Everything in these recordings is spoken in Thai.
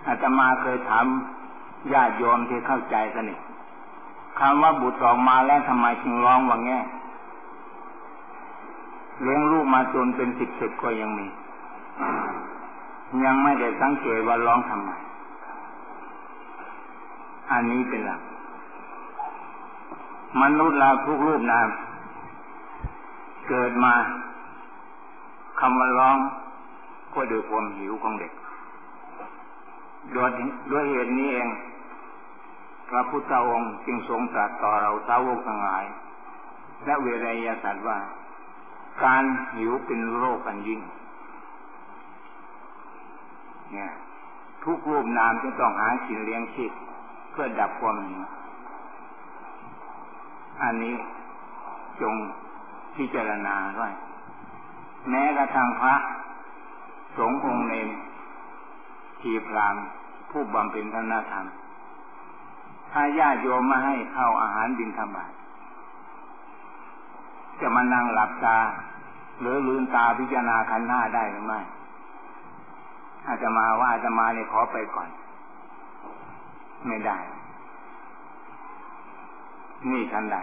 อาตมาเคยถามญาติโยมที่เข้าใจสนิทคำว่าบุตรออกมาแล้วทำไมจึงร้องว่าแง่เลี้ยงลูกมาจนเป็น10 ก็ยังมียังไม่ได้สังเกตว่าร้องทำไมอันนี้เป็นหลักมนุษย์เราทุกรูปนามเกิดมาคำว่าร้องก็ด้วยความหิวของเด็กด้วยเหตุนี้เองพระพุทธองค์จึงทรงตรัสต่อเราสาวกทั้งหลายและเวไนยสัตว์ว่าการหิวเป็นโรคอันยิ่งเนี่ยทุกรูปนามจะต้องหากินเลี้ยงชีพเพื่อดับความหิวอันนี้จงพิจารณาด้วยแม้กระทั่งพระสงฆ์องค์เนรชีพราหมณ์ผู้บำเพ็ญทานธรรมถ้าญาติโยมมาให้ข้าวอาหารบิณฑบาตจะมานั่งหลับตาหรือลืมตาพิจารณาขันธ์ 5ได้หรือไม่อาตมาว่าอาตมาเนี่ยขอไปก่อนไม่ได้นี่ทันใด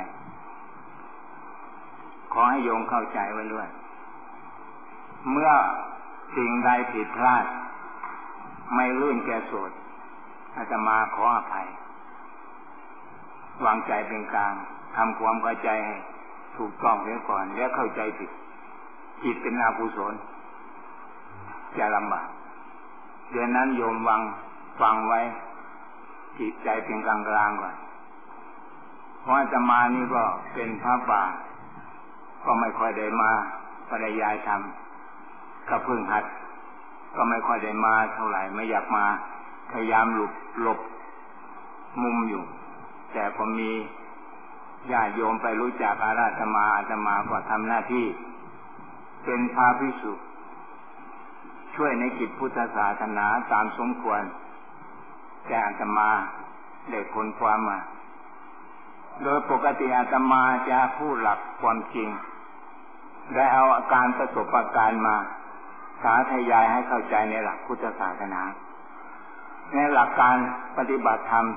ขอให้โยมเข้าใจไว้ด้วยเมื่อสิ่งใดผิดพลาดไม่ลื่นแก่โสดอาตมาขออภัยวางใจเป็นกลางทำความเข้าใจให้ถูกต้องเสียก่อนแล้วเข้าใจผิดจิตเป็นอกุศลจะลำบากเดือนนั้นโยมฟังไว้จิตใจเป็นกลางกลางก่อนเพราะอาตมานี่ก็เป็นพระป่าก็ไม่ค่อยได้มาบรรยายธรรมก็เพิ่งหัดก็ไม่ค่อยได้มาเท่าไหร่ไม่อยากมาพยายามหลบมุมอยู่แต่พอมีญาติโยมไปรู้จักอาตมาก็ทำหน้าที่เป็นพระภิกษุช่วยในกิจพุทธศาสนาตามสมควรแต่อาตมาได้ค้นคว้ามาโดยปกติอาตมาจะพูดหลักความจริงได้เอาอาการประสบการณ์มาสาธยายให้เข้าใจในหลักพุทธศาสนาในหลักการปฏิบัติธรรม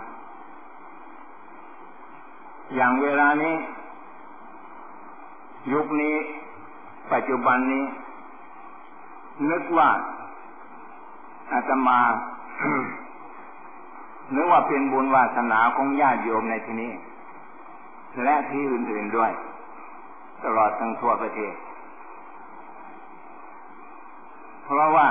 อย่างเวลานี้ยุคนี้ปัจจุบันนี้นึกว่าอาตมา นึกว่าเป็นบุญวาสนาของญาติโยมในที่นี้และที่อื่นๆด้วยตลอดทั้งทั่วประเทศเพราะว่า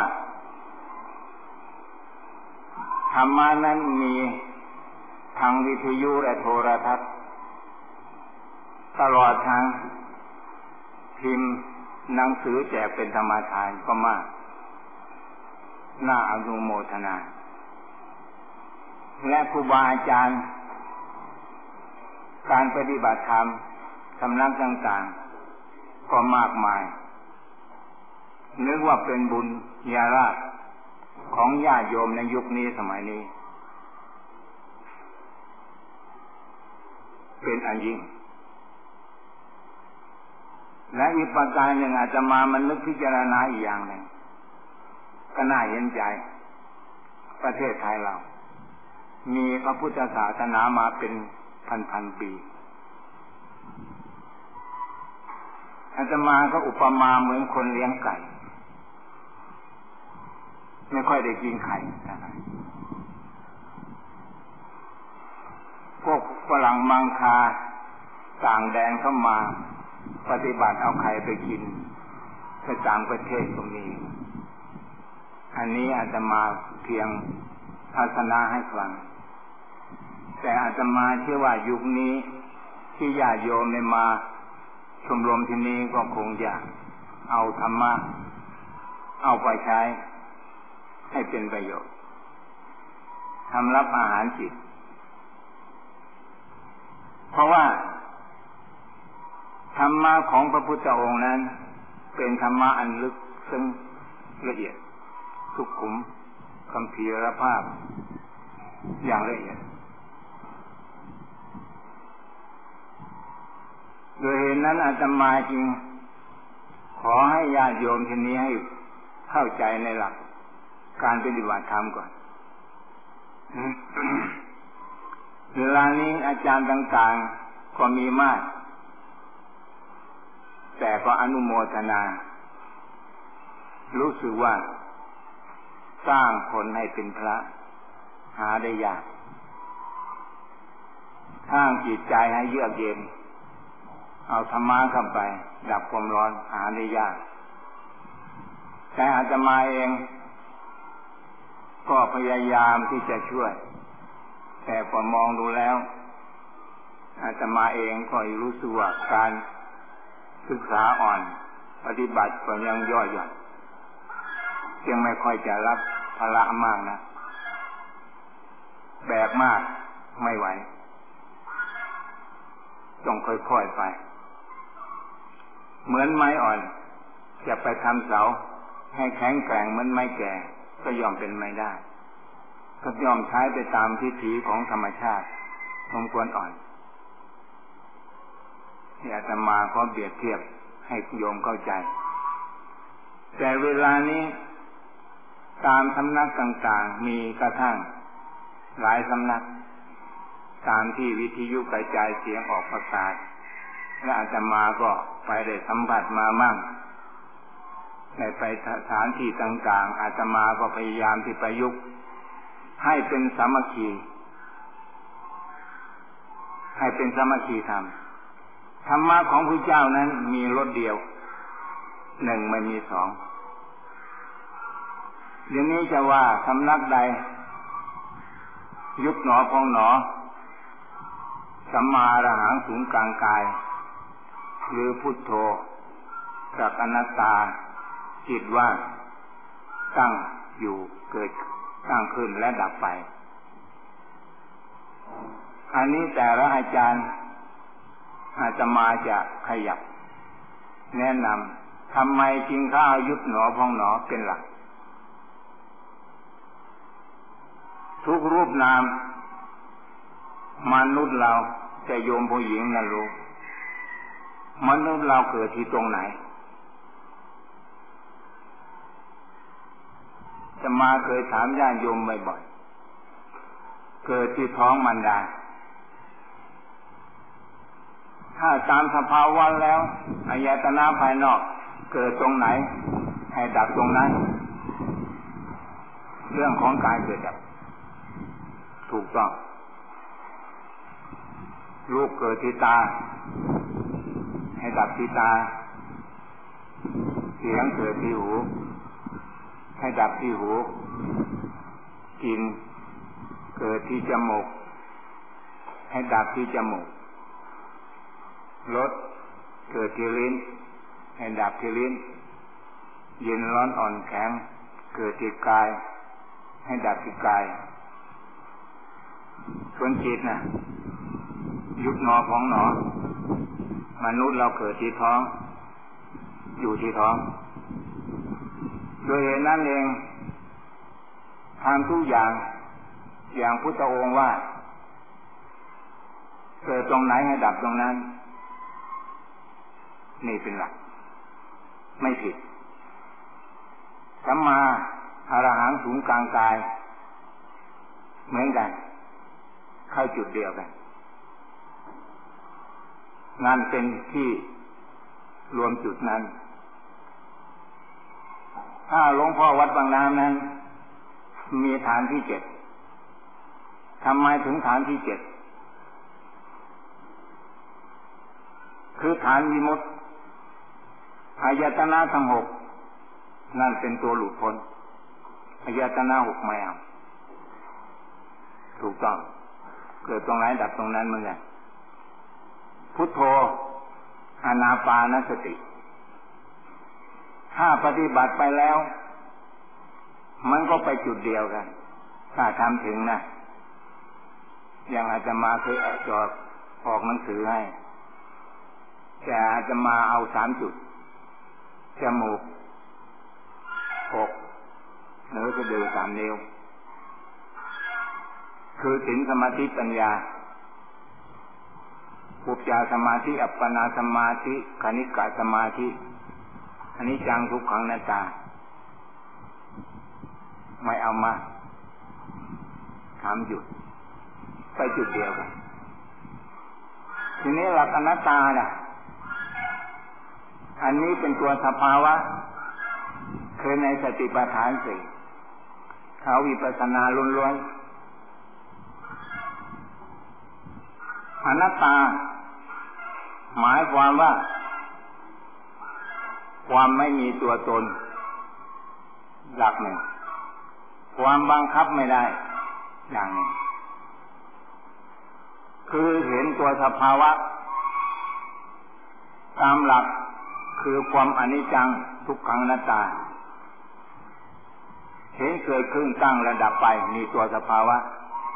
ธรรมะนั้นมีทางวิทยุและโทรทัศน์ตลอดทางพิมพ์หนังสือแจกเป็นธรรมทานก็มากน่าอนุโมทนาและครูบาอาจารย์การปฏิบัติธรรมสำนักต่างๆก็มากมายนึกว่าเป็นบุญญาลาภของญาติโยมในยุคนี้สมัยนี้เป็นอันยิ่งและอีกประการหนึ่งอาจจะมันนึกพิจารณาอีกอย่างหนึ่งก็น่าเห็นใจประเทศไทยเรามีพระพุทธศาสนามาเป็นพันปีอาตมาก็อุปมาเหมือนคนเลี้ยงไก่ไม่ค่อยได้กินไข่พวกฝรั่งมังคาต่างแดนเข้ามาปฏิบัติเอาไข่ไปกินไปต่างประเทศก็มีอันนี้อาตมาเพียงทัศนะให้ฟังแต่อาตมาเชื่อว่ายุคนี้ที่ญาติโยมได้มาชมรมที่นี้ก็คงจะเอาธรรมะเอาไปใช้ให้เป็นประโยชน์ทำรับอาหารจิตเพราะว่าธรรมะของพระพุทธองค์นั้นเป็นธรรมะอันลึกซึ้งละเอียดสุขุมคัมภีรภาพอย่างละเอียดโดยเหตุนั้นอาตมาจึงขอให้ญาติโยมที่นี้ให้เข้าใจในหลักการปฏิบัติธรรมก่อนเวลานี้อาจารย์ต่างๆก็มีมากแต่ก็อนุโมทนารู้สึกว่าสร้างคนให้เป็นพระหาได้ยากสร้างจิตใจให้เยือกเย็นเอาธรรมะเข้าไปดับความร้อนหาได้ยากแต่อาตมาเองก็พยายามที่จะช่วยแต่พอมองดูแล้วอาตมาเองก็รู้สึกว่าการศึกษาอ่อนปฏิบัติก็ยังย่อหย่อนยังไม่ค่อยจะรับภาระมากนะแบกมากไม่ไหวต้องค่อยๆไปเหมือนไม้อ่อนจะไปทำเสาให้แข็งแกร่งเหมือนไม้แก่ก็ยอมเป็นไม่ได้ก็ยอมใช้ไปตามพิถีของธรรมชาติของควรอ่อนที่อาตมาขอเปรียบเทียบให้โยมเข้าใจแต่เวลานี้ตามสำนักต่างๆมีกระทั่งหลายสำนักตามที่วิทยุกระจายเสียงออกประกาศและอาตมาก็ไปได้สัมผัสมามั่งได้ไปสถานที่ต่างๆอาตมาก็พยายามที่ประยุกต์ให้เป็นสามัคคีธรรมธรรมะของพระเจ้านั้นมีรสเดียวหนึ่งไม่มีสองเดี๋ยวนี้จะว่าสำนักใดยุบหนอพองหนอสัมมาอรหังสูงกลางกายหรือพุทโธกับอนัตตาจิตว่างตั้งอยู่เกิดตั้งขึ้นและดับไปอันนี้แต่ละอาจารย์อาตมาจะขยับแนะนำทำไมจึงเข้ายุบหนอพองหนอเป็นหลักทุกรูปนามมนุษย์เราจะโยมผู้หญิงนั่นรู้มนุษย์เราเกิดที่ตรงไหนจะมาเคยถามญาติโยมบ่อยๆเกิดที่ท้องมารดาถ้าตามสภาวะแล้วอายตนะภายนอกเกิดตรงไหนให้ดับตรงนั้นเรื่องของการเกิดดับถูกต้องรูปเกิดที่ตาให้ดับที่ตาเสียงเกิดที่หูให้ดับที่หูกลิ่นเกิดที่จมูกให้ดับที่จมูกรสเกิดที่ลิ้นให้ดับที่ลิ้นเย็นร้อนอ่อนแข็งเกิดที่กายให้ดับที่กายส่วนจิตน่ะยุบหนอพองหนอมนุษย์เราเกิดที่ท้องอยู่ที่ท้องโดยเหตุนั้นเองทำทุกอย่างอย่างพุทธองค์ว่าเกิดตรงไหนให้ดับตรงนั้นนี่เป็นหลักไม่ผิดสัมมาอรหังสูงกลางกายเหมือนกันเข้าจุดเดียวกันนั่นเป็นที่รวมจุดนั้นถ้าหลวงพ่อวัดบางน้ำนั้นมีฐานที่7ทำไมถึงฐานที่7คือฐานวิมุตติอายตนะทั้ง6นั่นเป็นตัวหลุดพ้นอายตนะ6ไม่เอาถูกต้องเกิดตรงไหนดับตรงนั้นเหมือนกันพุทโธอานาปานสติถ้าปฏิบัติไปแล้วมันก็ไปจุดเดียวกันถ้าทำถึงนะอย่างอาจจะมาเคยจอดออกหนังสือให้แต่อาจจะมาเอา3 จุดจมูกอกเนื้อสะดือ3 นิ้วคือศีลสมาธิปัญญาอุปจารสมาธิอัปปนาสมาธิคณิกะสมาธิอนิจจังทุกขังอนัตตาไม่เอามาค 3 จุดไปจุดเดียวกันทีนี้หลักอนัตตาน่ะอันนี้เป็นตัวสภาวะคือในสติปัฏฐาน 4เขาวิปัสสนาล้วนๆอนัตตาหมายความว่าความไม่มีตัวตนหลักหนึ่งความบังคับไม่ได้อย่างหนึ่งคือเห็นตัวสภาวะตามหลักคือความอนิจจังทุกขังอนัตตาเห็นเกิดขึ้นตั้งระดับไปมีตัวสภาวะ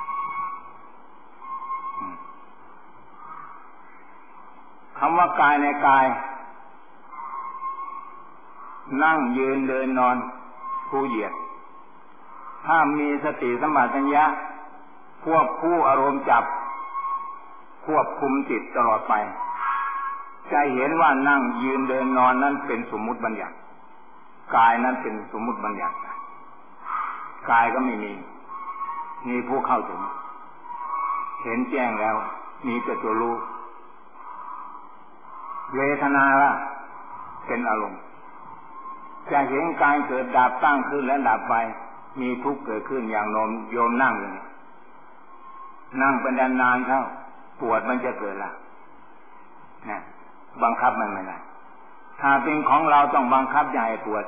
คำว่ากายในกายนั่งยืนเดินนอนผู้เหยียดถ้ามีสติสัมปชัญญะควบคู่อารมณ์จับควบคุมจิตตลอดไปจะเห็นว่านั่งยืนเดินนอนนั้นเป็นสมมุติบัญญัติกายนั้นเป็นสมมุติบัญญัติกายก็ไม่มีผู้เข้าถึงเห็นแจ้งแล้วมีแต่ตัวรู้เวทนาล่ะเป็นอารมณ์จะเห็นกายเกิดดับตั้งขึ้นและดับไปมีทุกข์เกิดขึ้นอย่างโยมนั่งอยู่นี่นั่งเป็นนานๆเข้าปวดมันจะเกิดละนะบังคับมันไม่ได้ถ้าเป็นของเราต้องบังคับอย่าให้ปวด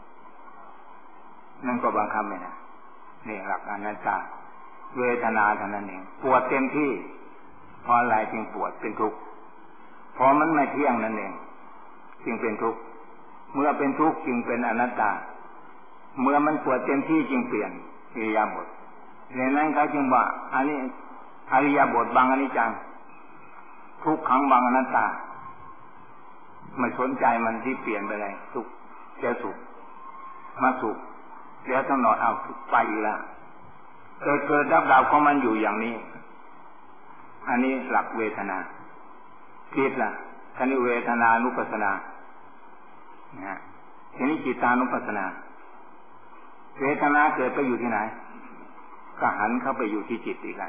นั่นก็บังคับไม่ได้นี่หลักอนัตตาเวทนาเท่านั้นเองปวดเต็มที่เพราะอะไรจึงปวดเป็นทุกข์เพราะมันไม่เที่ยงนั่นเองจึงเป็นทุกข์เมื่อเป็นทุกข์จึงเป็นอนัตตาเมื่อมันปวดเต็มที่จึงเปลี่ยนอิริยาบถในนั้นเขาจึงว่าอันนี้อริยบทบางอนิจจังทุกขังบางอนัตตาไม่สนใจมันที่เปลี่ยนไปเลยสุขจะสุขมาสุขเดี๋ยวต้องนอนเอาไปอีกแล้วเกิดดับของมันอยู่อย่างนี้อันนี้หลักเวทนาคิดล่ะคณิเวทนานุปัสสนาทีนี้จิตานุปัสสนาเวทนาเกิดไปอยู่ที่ไหนก็หันเข้าไปอยู่ที่จิตอีกแล้ว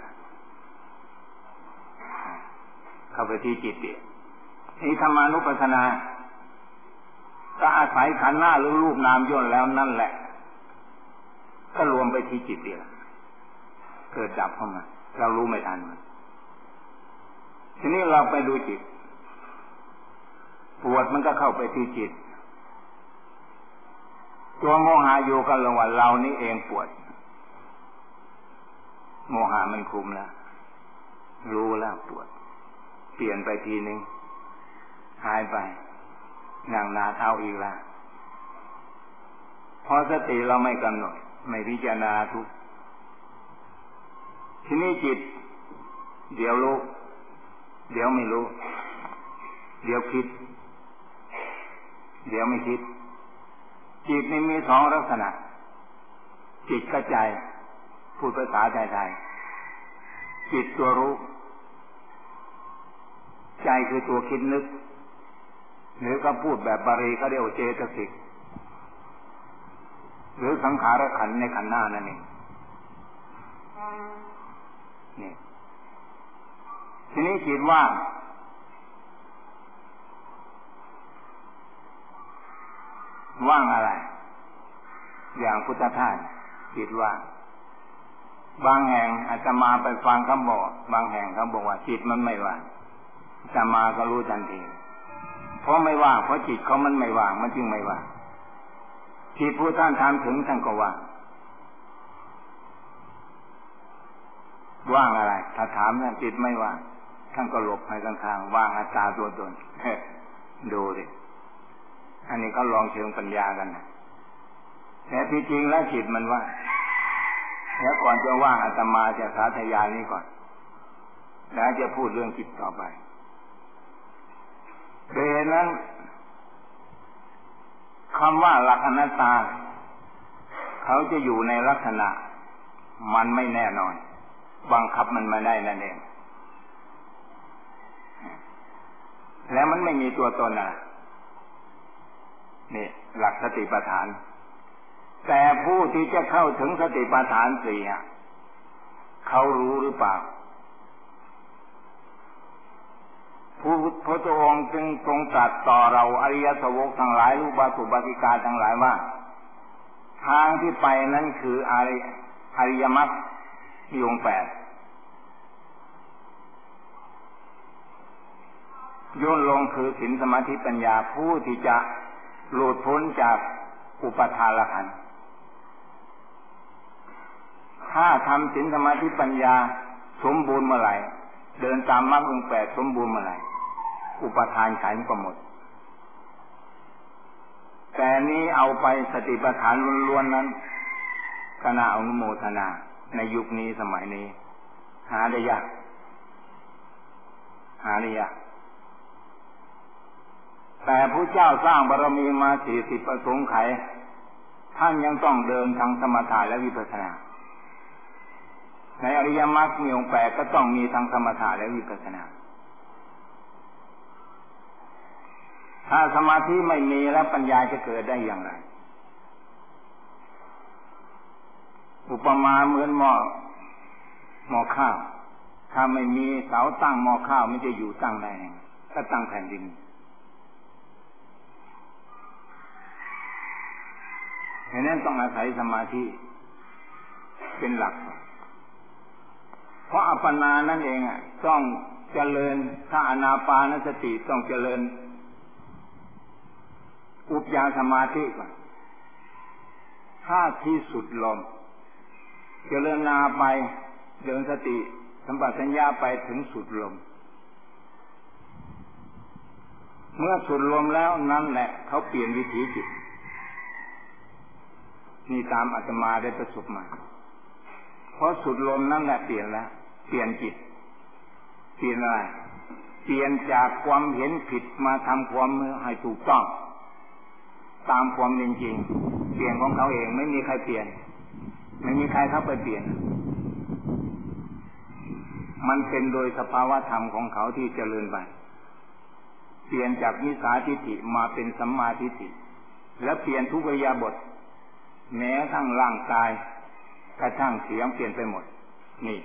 เข้าไปที่จิตอีกนี่ธรรมานุปัสสนาก็อาศัยขันธ์ 5หรือรูปนามย่นแล้วนั่นแหละก็รวมไปที่จิตเดียวเกิดดับเข้ามาเรารู้ไม่ทันมันทีนี้เราไปดูจิตปวดมันก็เข้าไปที่จิตตัวโมหะอยู่กันระหว่างเรานี่เองปวดโมหะมันคุมแล้วรู้แล้วปวดเปลี่ยนไปทีนึงหายไปนั่งนาเท้าอีกแล้วพอสติเราไม่กำหนดไม่พิจารณาทุกทีนี้จิตเดี๋ยวรู้เดี๋ยวไม่รู้เดี๋ยวคิดเดี๋ยวไม่คิดจิตนี่มี2 ลักษณะจิตกับใจพูดภาษาไทยๆจิตตัวรู้ใจคือตัวคิดนึกหรือก็พูดแบบบาลีเขาเรียกว่าเจตสิกหรือสังขารขันธ์ในขันธ์ 5นั่นเองนี่ทีนี้จิตว่างอะไรอย่างพุทธทาสจิตว่างบางแห่งอาตมาไปฟังเขาบอกบางแห่งเขาบอกว่าจิตมันไม่ว่างอาตมาก็รู้ทันทีเพราะไม่ว่างเพราะจิตเขามันไม่ว่างมันจึงไม่ว่างจิตผู้ท่านทำถึงท่านก็ว่างอะไรถ้าถามท่านจิตไม่ว่างท่านก็หลบไปข้างๆว่างอัตตาตัวตนดูดิอันนี้เขาลองเชิงปัญญากันนะแต่ที่จริงแล้วจิตมันว่างแล้วก่อนจะว่างอาตมาจะสาธยายนี้ก่อนแล้วจะพูดเรื่องจิตต่อไปโดยนั้นคำว่าหลักอนัตตาเขาจะอยู่ในลักษณะมันไม่แน่นอนบังคับมันไม่ได้นั่นเองแล้วมันไม่มีตัวตนนี่หลักสติปัฏฐานแต่ผู้ที่จะเข้าถึงสติปัฏฐาน4 เขารู้หรือเปล่าพระพุทธองค์จึงทรงตรัสต่อเราอริยสาวกทั้งหลายอุบาสกอุบาสิกาทั้งหลายว่าทางที่ไปนั้นคืออริยมรรคมีองค์8ย่นลงคือศีลสมาธิปัญญาผู้ที่จะหลุดพ้นจากอุปทานขันธ์ถ้าทำศีลสมาธิปัญญาสมบูรณ์เมื่อไหร่เดินตามมรรคองค์8สมบูรณ์เมื่อไหร่อุปทานขันธ์ก็หมดแต่นี้เอาไปสติปัฏฐานล้วนๆนั้นคณะอนุโมทนาในยุคนี้สมัยนี้หาได้ยากแต่พระเจ้าสร้างบารมีมา40ประสงค์ไขท่านยังต้องเดินทางสมถะและวิปัสสนาในอริยมรรคมีองค์8ก็ต้องมีทางสมถะและวิปัสสนาถ้าสมาธิไม่มีแล้วปัญญาจะเกิดได้อย่างไรอุปมาเหมือนหม้อข้าวถ้าไม่มีเสาตั้งหม้อข้าวมันจะอยู่ตั้งได้ไงก็ตั้งแผ่นดินฉะนั้นต้องอาศัยสมาธิเป็นหลักเพราะอัปปนานั่นเองต้องเจริญถ้าอานาปานสติต้องเจริญอุปยาสมาธิก่อนถ้าที่สุดลมเจริญนาไปเดินสติสัมปชัญญะไปถึงสุดลมเมื่อสุดลมแล้วนั่นแหละเขาเปลี่ยนวิถีจิตนี่ตามอาตมาได้ประสบมาเพราะสุดลมนั่นแหละเปลี่ยนแล้วเปลี่ยนจิตเปลี่ยนอะไรเปลี่ยนจากความเห็นผิดมาทำความให้ถูกต้องตามความเป็นจริงเปลี่ยนของเขาเองไม่มีใครเปลี่ยนไม่มีใครเข้าไปเปลี่ยนมันเป็นโดยสภาวะธรรมของเขาที่เจริญไปเปลี่ยนจากมิจฉาทิฏฐิมาเป็นสัมมาทิฏฐิและเปลี่ยนทุกอิริยาบถแม้ทั้งร่างกายกระทั่งเสียงเปลี่ยนไปหมดนี่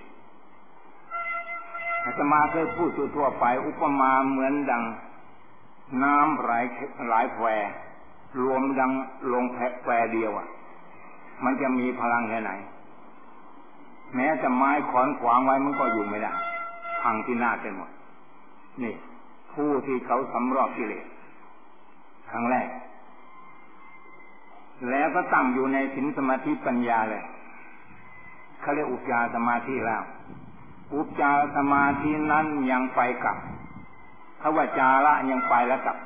อาตมาเคยพูดทั่วไปอุปมาเหมือนดังน้ำหลายแควรวมดังลงแควเดียวมันจะมีพลังแค่ไหนแม้จะไม้ขอนขวางไว้มันก็อยู่ไม่ได้พังที่หน้าไปหมดนี่ผู้ที่เขาสำรอกกิเลสครั้งแรกแล้วก็ตั้งอยู่ในศีลสมาธิปัญญาเลยเขาเรียกอุปจารสมาธิแล้วอุปจารสมาธินั้นยังไปกลับถ้าว่าจาระยังไปแล้วกลับ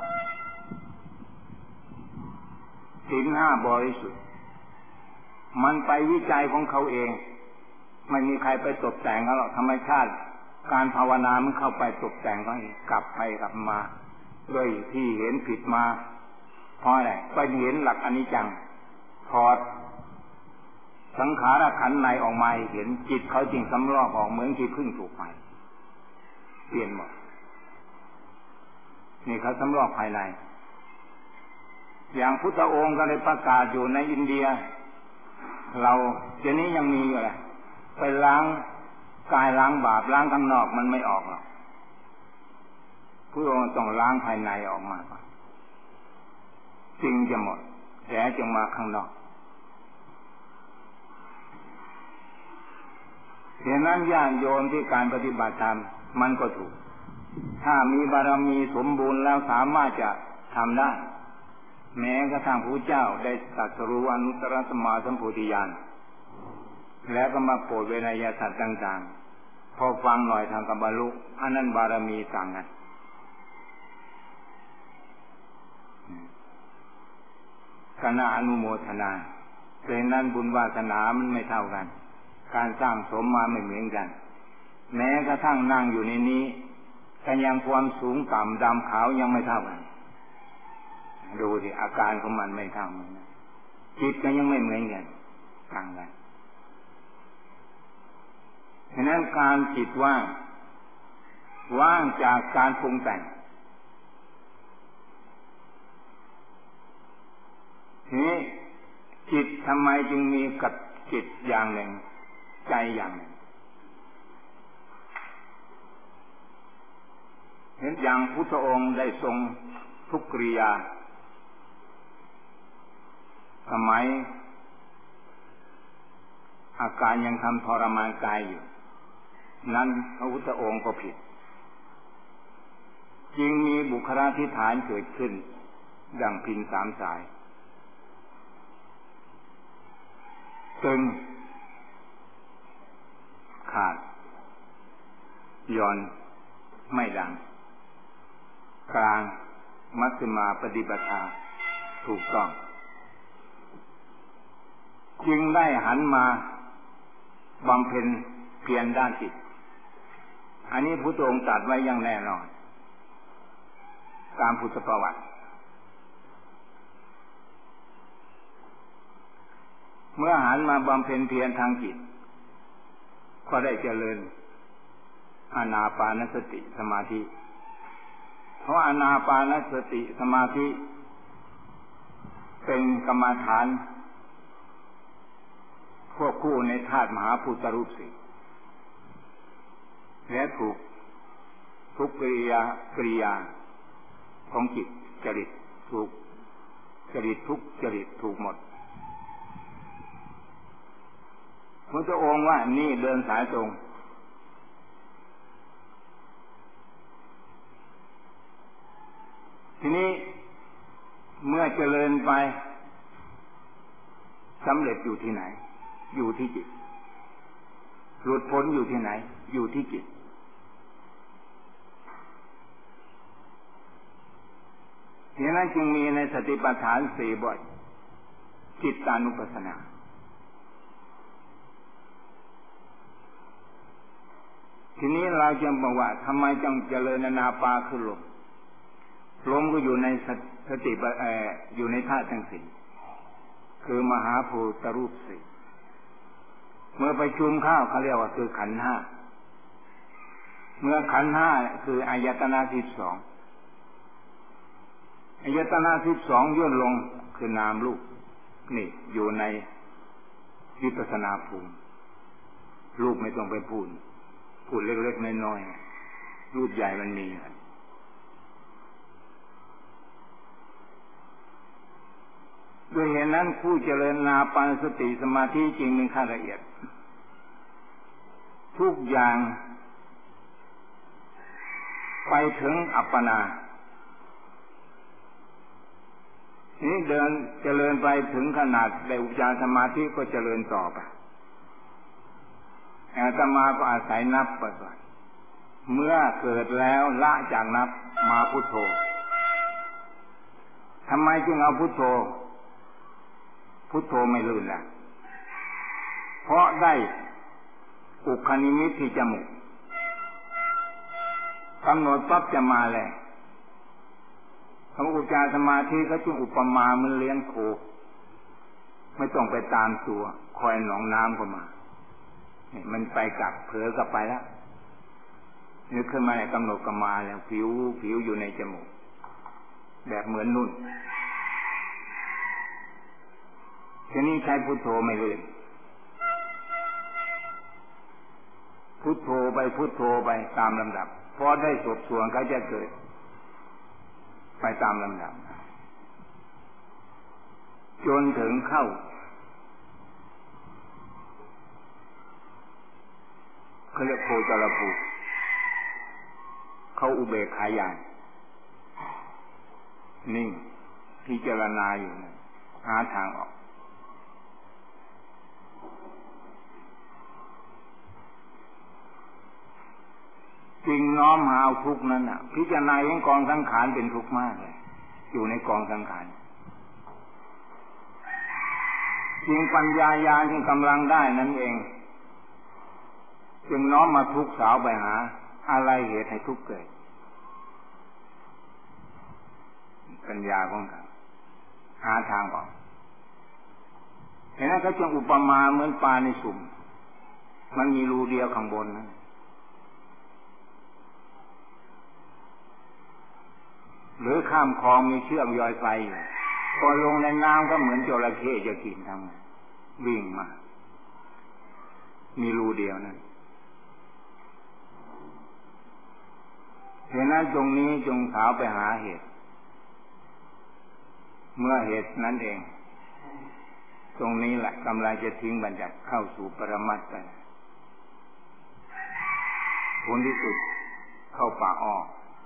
ศีล5บริสุทธิ์มันไปวิจัยของเขาเองไม่มีใครไปตกแต่งเขาหรอกธรรมชาติการภาวนามันเข้าไปตกแต่งเขาเองกลับไปกลับมาด้วยที่เห็นผิดมาเพราะอะไรไปเห็นหลักอนิจจังถอดสังขารขันธ์ในออกมาเห็นจิตเขาจริงสำรอกออกเหมือนที่พึ่งถูกไฟเปลี่ยนหมดนี่เขาสำรอกภายในอย่างพุทธองค์ก็ได้ประกาศอยู่ในอินเดียเราเดี๋ยวนี้ยังมีอยู่เลยไปล้างกายล้างบาปล้างข้างนอกมันไม่ออกหรอกพุทธองค์ต้องล้างภายในออกมาก่อนจริงจะหมดแผลจึงมาข้างนอกฉะนั้นญาติโยมที่การปฏิบัติธรรมมันก็ถูกถ้ามีบารมีสมบูรณ์แล้วสามารถจะทำได้แม้กระทั่งพระเจ้าได้ตรัสรู้อนุตตรสัมมาสัมโพธิญาณแล้วก็มาโปรดเวนยสัตว์ต่างๆพอฟังหน่อยทางกับบรรลุอันนั้นบารมีต่างกันคณะอนุโมทนาเพราะนั้นบุญวาสนามันไม่เท่ากันการสร้างสมมาไม่เหมือนกันแม้กระทั่งนั่งอยู่ในนี้ก็ยังความสูงต่ำดำขาวยังไม่เท่ากันดูสิอาการของมันไม่เท่ากันจิตก็ยังไม่เหมือนกันต่างกันฉะนั้นการจิตว่างจากการปรุงแต่งนี้จิตทำไมจึงมีกับจิตอย่างหนึ่งใจอย่างหนึ่งเห็นอย่างพุทธองค์ได้ทรงทุกกิริยาสมัยอาการยังทำทรมานกายอยู่นั้นพระพุทธองค์ก็ผิดจึงมีบุคลาธิฐานเกิดขึ้นดังพินสามสายตึงขาดย่อนไม่ดังกลางมัชฌิมาปฏิปทาถูกต้องจึงได้หันมาบำเพ็ญเพียรด้านจิตอันนี้พุทธองค์ตรัสไว้อย่างแน่นอนตามพุทธประวัติเมื่อหันมาบำเพ็ญเพียรทางจิตก็ได้เจริญอานาปานสติสมาธิเพราะอานาปานสติสมาธิเป็นกรรมฐานควบคู่ในธาตุมหาพุทธรูปสี่และถูกทุกกิริยาของจิตจริตถูกจริตทุกจริตถูกหมดพระองค์ว่านี่เดินสายตรงทีนี้เมื่อเจริญไปสำเร็จอยู่ที่ไหนอยู่ที่จิตหลุดพ้นอยู่ที่ไหนอยู่ที่จิตฉะนั้นจึงมีในสติปัฏฐานสี่บทจิตตานุปัสสนาทีนี้เราจะบอกว่าทำไมจึงเจริญอานาปานคือลมก็อยู่ในสติอยู่ในธาตุทั้งสี่คือมหาภูตรูปสี่เมื่อประชุมเข้าเขาเรียกว่าคือขันธ์ห้าเมื่อขันธ์ห้าคืออายตนะ12อายตนะ12ย่นลงคือนามรูปนี่อยู่ในวิปัสสนาภูมิรูปไม่ต้องไปพูดเล็กๆน้อยๆรูปใหญ่มันมีด้วยเหตุนั้นผู้เจริญอานาปานสติสมาธิจริงเป็นขั้นละเอียดทุกอย่างไปถึงอัปปนานี้เดินเจริญไปถึงขนาดได้อุปจารสมาธิก็เจริญต่อไปอาตมาก็อาศัยนับไปก่อนเมื่อเกิดแล้วละจากนับมาพุทโธทำไมจึงเอาพุทโธไม่ลื่นล่ะเพราะได้อุคนิมิตที่จมูกกำหนดปั๊บจะมาเลยคำอุจจารสมาธิเขาจึงอุปมาเหมือนเลี้ยงโคไม่ต้องไปตามตัวคอยหนองน้ำก็มาเนี่ยมันไปกลับเผลอกลับไปแล้วนึกขึ้นมาเนี่ยกำหนดก็มาแล้วผิวอยู่ในจมูกแบบเหมือนนุ่นทีนี้ใช้พุทโธไม่ลื่นพุทโธไปตามลำดับพอได้สบส่วนเขาจะเกิดไปตามลำดับจนถึงเข้าเขาเรียกโคจรภูเข้าอุเบกขาญาณนิ่งพิจารณาอยู่หาทางออกจริงน้อมหาทุกข์นั้นพิจารณาเห็นกองสังขารเป็นทุกข์มากเลยอยู่ในกองสังขารจริงปัญญาญาณที่กำลังได้นั้นเองจึงน้อมมาทุกข์สาวไปหาอะไรเหตุให้ทุกข์เกิดปัญญาของเขาหาทางออกเห็นไหมเขาจึงอุปมาเหมือนปลาในสุ่มมันมีรูเดียวข้างบนนะหรือข้ามคลองมีเชือกย่อยไฟอยู่พอลงในน้ำก็เหมือนจระเข้จะกินทำวิ่งมามีรูเดียวนั้นฉฉะนั้นตรงนี้จงสาวไปหาเหตุเมื่อเหตุนั้นเองตรงนี้แหละกำลังจะทิ้งบัญญัติเข้าสู่ปรมัตถ์ไปผลที่สุดเข้าป่าอ้อ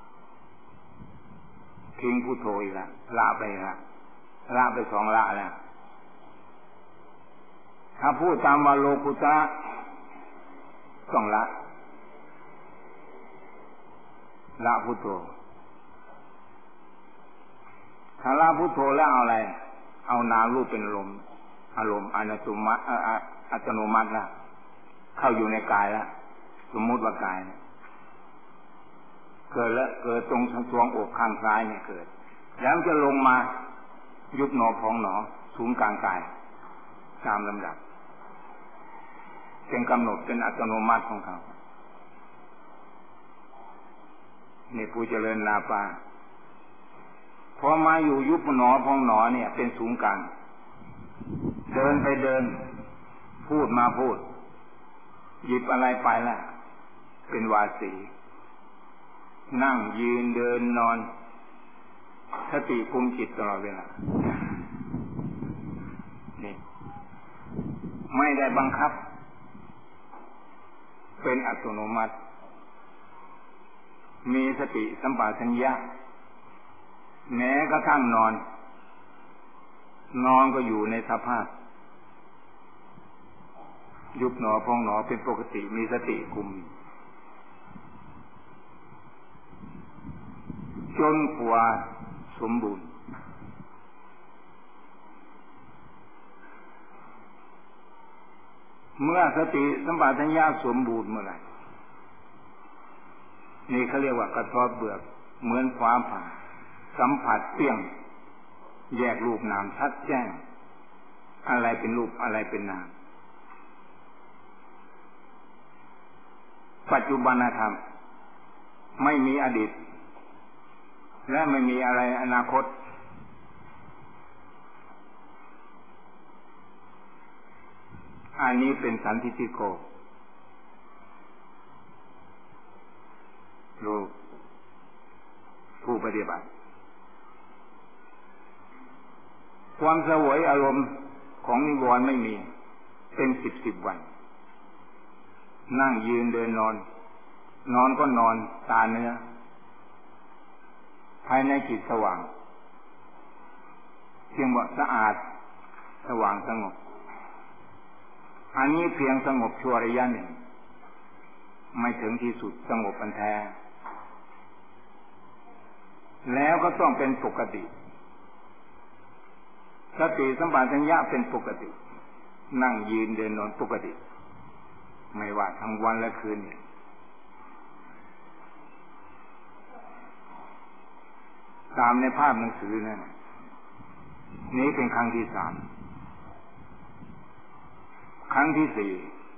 ทิ้งพุทโธอีกละละไปสองละแล้วถ้าพูดตามวาโลกุตระต้องละพุทโธถ้าละพุทโธแล้วเอาอะไรเอานามรูปเป็นอารมณ์อัตโนมัติละเข้าอยู่ในกายแล้วสมมุติว่ากายเกิดตรงทรวงอกข้างซ้ายเนี่ยเกิดแล้วจะลงมายุบหนอพองหนอศูนย์กลางกายตามลำดับเป็นกำหนดเป็นอัตโนมัติของเขานี่ผู้เจริญนาปาพอมาอยู่ยุบหนอพองหนอเนี่ยเป็นศูนย์กลางเดินไปเดินพูดมาพูดหยิบอะไรไปล่ะเป็นวาสีนั่งยืนเดินนอนสติคุมจิตตลอดเวลานี่ไม่ได้บังคับเป็นอัตโนมัติมีสติสัมปชัญญะแม้กระทั่งนอนก็อยู่ในสภาพยุบหนอพองหนอเป็นปกติมีสติคุมจนกว่าสมบูรณ์เมื่อสติสัมปชัญญะสมบูรณ์เมื่อไหร่นี่เขาเรียกว่ากระทบเบือกเหมือนฟ้าผ่าสัมผัสเปรี้ยงแยกรูปนามชัดแจ้งอะไรเป็นรูปอะไรเป็นนามปัจจุบันธรรมไม่มีอดีตและไม่มีอะไรอนาคตอันนี้เป็นสันทิฏฐิโกรู้ผู้ปฏิบัติความเสวยอารมณ์ของนิวรณ์ไม่มีเป็นสิบวันนั่งยืนเดินนอนก็นอนตาเนื้อภายในจิตสว่างเพียงว่าสะอาดสว่างสงบอันนี้เพียงสงบชั่วระยะหนึ่งไม่ถึงที่สุดสงบอันแท้แล้วก็ต้องเป็นปกติสติสัมปชัญญะเป็นปกตินั่งยืนเดินนอนปกติไม่ว่าทั้งวันและคืนตามในภาพหนังสือนั่นนี้เป็นครั้งที่3ครั้งที่4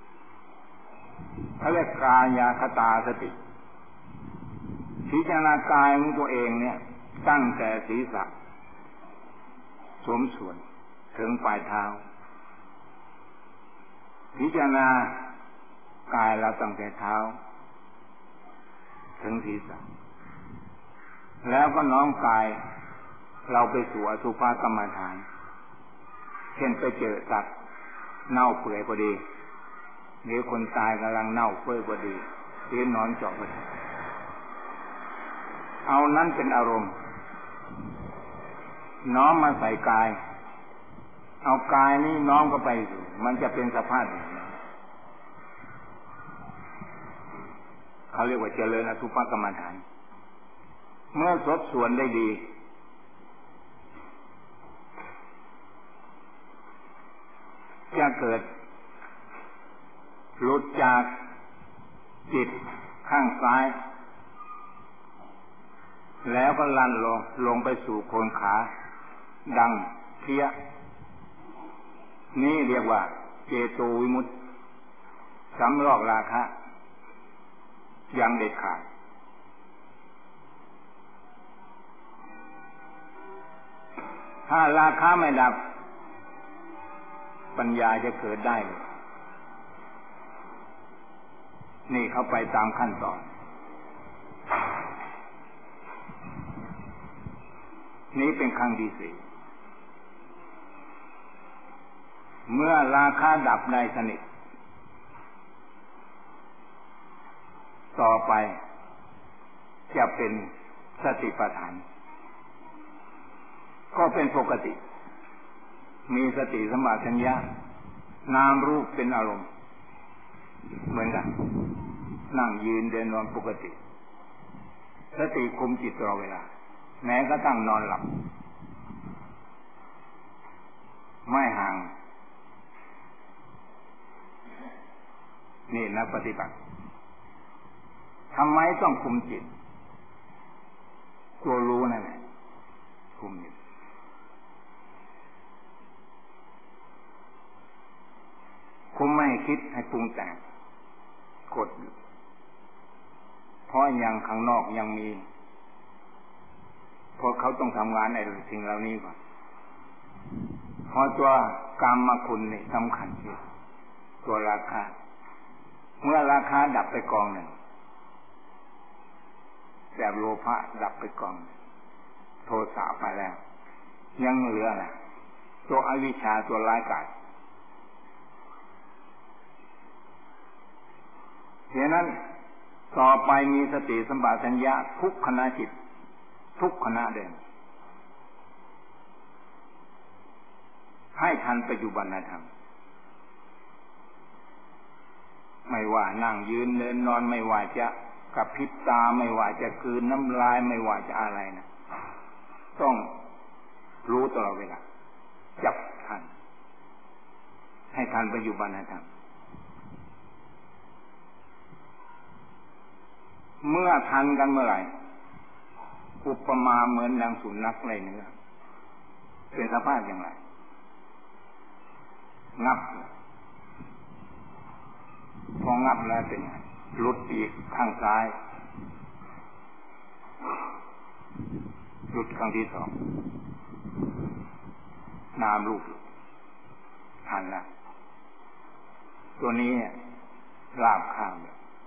เขาเรียกกายคตาสติพิจารณากายของตัวเองเนี่ยตั้งแต่ศีรษะสวมส่วนถึงปลายเท้าพิจารณากายเราตั้งแต่เท้าถึงศีรษะแล้วก็น้อมกายเราไปสู่อสุภกรรมฐานเช่นไปเจอสัตว์เน่าเปื่อยพอดีหรือคนตายกำลังเน่าเปื่อยพอดีหรือนอนเจาะพอดีเอานั้นเป็นอารมณ์น้อมมาใส่กายเอากายนี้น้อมเข้าไปสู่มันจะเป็นสภาพอย่างนี้เขาเรียกว่าเจริญอสุภกรรมฐานเมื่อสดส่วนได้ดีจะเกิดหลุดจากจิตข้างซ้ายแล้วก็ลั่นลงไปสู่โคนขาดังเพี้ยนี่เรียกว่าเจโตวิมุตติสำรอกราคะยังเด็ดขาดถ้าราคะไม่ดับปัญญาจะเกิดได้นี่เข้าไปตามขั้นตอนนี้เป็นครั้งที่สี่เมื่อราคะดับได้สนิทต่อไปจะเป็นสติปัฏฐานก็เป็นปกติมีสติสัมปชัญญะนามรูปเป็นอารมณ์เหมือนกันนั่งยืนเดินนอนปกติสติคุมจิตตลอดเวลาแม้ก็ตั้งนอนหลับไม่ห่างนี่นักปฏิบัติทำไมต้องคุมจิตตัวรู้นั่นแหละคุมจิตคุมไม่ให้คิดให้ปรุงแต่งกดเพราะยังข้างนอกยังมีเพราะเขาต้องทำงานในสิ่งเหล่านี้ก่อนเพราะตัวกรรมคุณนี่สำคัญที่ตัวราคาเมื่อราคาดับไปกองหนึ่งแบบโลภะดับไปกองโทสะไปแล้วยังเหลืออะไรตัวอวิชชาตัวร้ายกาจฉะนั้นต่อไปมีสติสัมปชัญญะทุกขณะจิตทุกขณะเดินให้ทันปัจจุบันธรรมไม่ว่านั่งยืนเดินนอนไม่ว่าจะกระพริบตาไม่ว่าจะกลืนน้ำลายไม่ว่าจะอะไรนะต้องรู้ตลอดเวลาจับทันให้ทันปัจจุบันธรรมเมื่อทันกันเมื่อไหร่อุปมาเหมือนนางสุนัขไล่เนื้อเป็นสภาพอย่างไรงับพองับแล้วเป็นหลุดอีกข้างซ้ายหลุดข้างที่สองนามรูปทันแล้วตัวนี้ลาบข้าง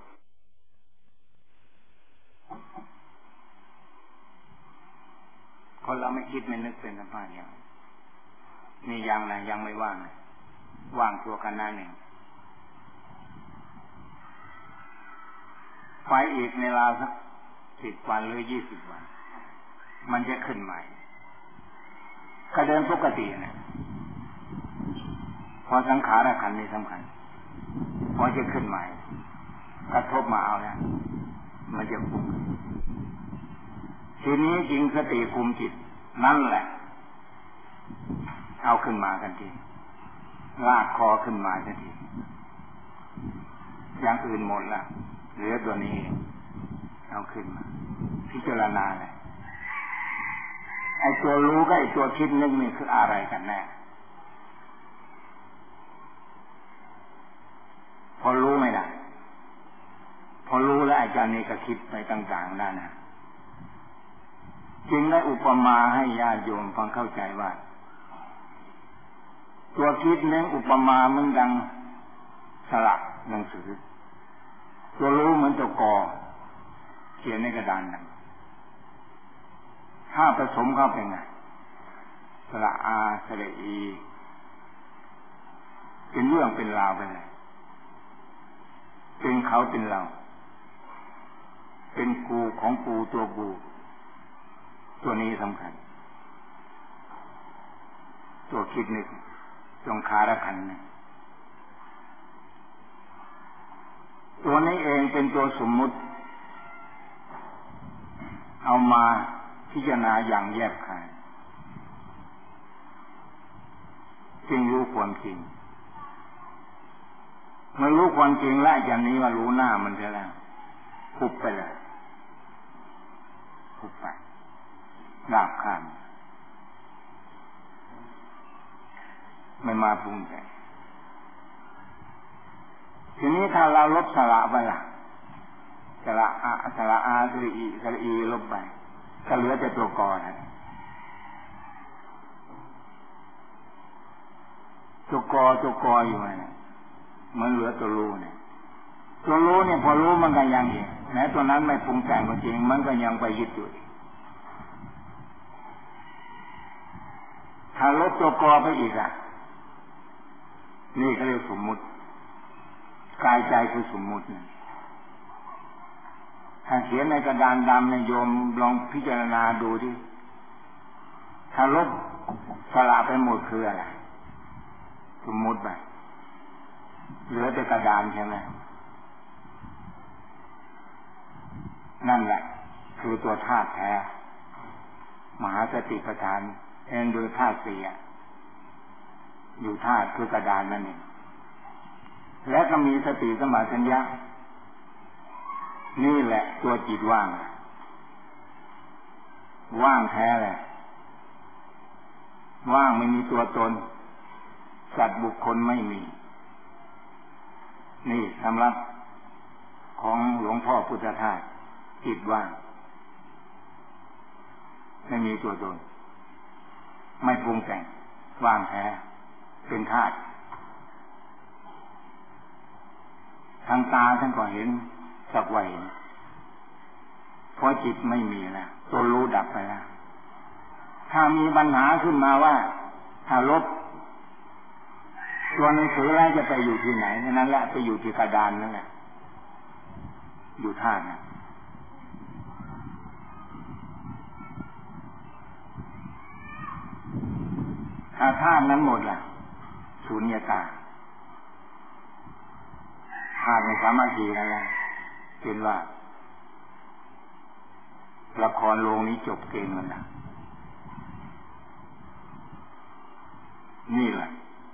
คนเราไม่คิดไม่นึกเป็นสภาพอย่างนี่ยังนะยังไม่ว่างนะว่างตัวกันหน้าหนึ่งไปอีกในราวสัก10 วันหรือ20 วันมันจะขึ้นใหม่ก็เดินปกตินะพอสังขารขันธ์นี่สำคัญพอจะขึ้นใหม่กระทบมาเอาแล้วมันจะคุมทีนี้จริงสติคุมจิตนั่นแหละเอาขึ้นมาทันทีลากคอขึ้นมาทันทีอย่างอื่นหมดละเหลือตัวนี้เอาขึ้นมาพิจารณาเลยไอ้ตัวรู้กับไอ้ตัวคิดนึกนี่คืออะไรกันแน่พอรู้ไม่ได้พอรู้แล้วอาจารย์นี่ก็คิดไปต่างๆนั่นนะจึงได้อุปมาให้ญาติโยมฟังเข้าใจว่าตัวคิดนึกอุปมามันดังสลักหนังสือตัวรู้เหมือนตัวกอเขียนในกระดานนั้นถ้าผสมเข้าไปไงสระอาสระอีเป็นเรื่องเป็นราวไปเลยเป็นเขาเป็นเราเป็นกูของกูตัวกูตัวนี้สำคัญตัวคิดนึกจงคารขันธ์ตัวนี้เองเป็นตัวสมมุติเอามาพิจารณาอย่างแยบคายจึงรู้ความจริงเมื่อรู้ความจริงแล้วอย่างนี้ว่ารู้หน้ามันจะแล้วพุบไปเลยพุบไปลากข้ามไม่มาปรุงแต่งทีนี้ถ้าเราลบสระไปล่ะสระอาสระอีลบไปก็เหลือแต่ตัวกอนะตัวกออยู่ไงเหมือนเหลือตัวรู้เนี่ยตัวรู้เนี่ยพอรู้มันก็ยังอีกแม้ตัวนั้นไม่ปรุงแต่งจริงมันก็ยังไปยึดอยู่ถ้าลบตัวกอไปอีกนี่เขาเรียกสมมุติกายใจคือสมมุติถ้าเขียนในกระดานดำในโยมลองพิจารณาดูดิถ้าลบสละไปหมดคืออะไรสมมุติไปเหลือแต่กระดานใช่ไหมนั่นแหละคือตัวธาตุแท้มหาสติปัฏฐานเองโดยธาตุสี่อยู่ธาตุคือกระดานนั่นเองและก็มีสติสัมปชัญญะนี่แหละตัวจิตว่างแท้เลยว่างไม่มีตัวตนสัตว์บุคคลไม่มีนี่สำหรับของหลวงพ่อพุทธทาสจิตว่างไม่มีตัวตนไม่ปรุงแต่งว่างแท้เป็นธาตุทางตาท่านก็เห็นสักวัยเพราะจิตไม่มีแล้วตัวรู้ดับไปแล้วถ้ามีปัญหาขึ้นมาว่าถ้าลบตัวหนังสือแล้วจะไปอยู่ที่ไหนนั่นแหละไปอยู่ที่กระดานนั่นแหละอยู่ธาตุถ้าธาตุนั้นหมดล่ะสุญญตาธาตุในสามัคคีนั่นแหละเป็นว่าละครโรงนี้จบเกมมันนะนี่แหละ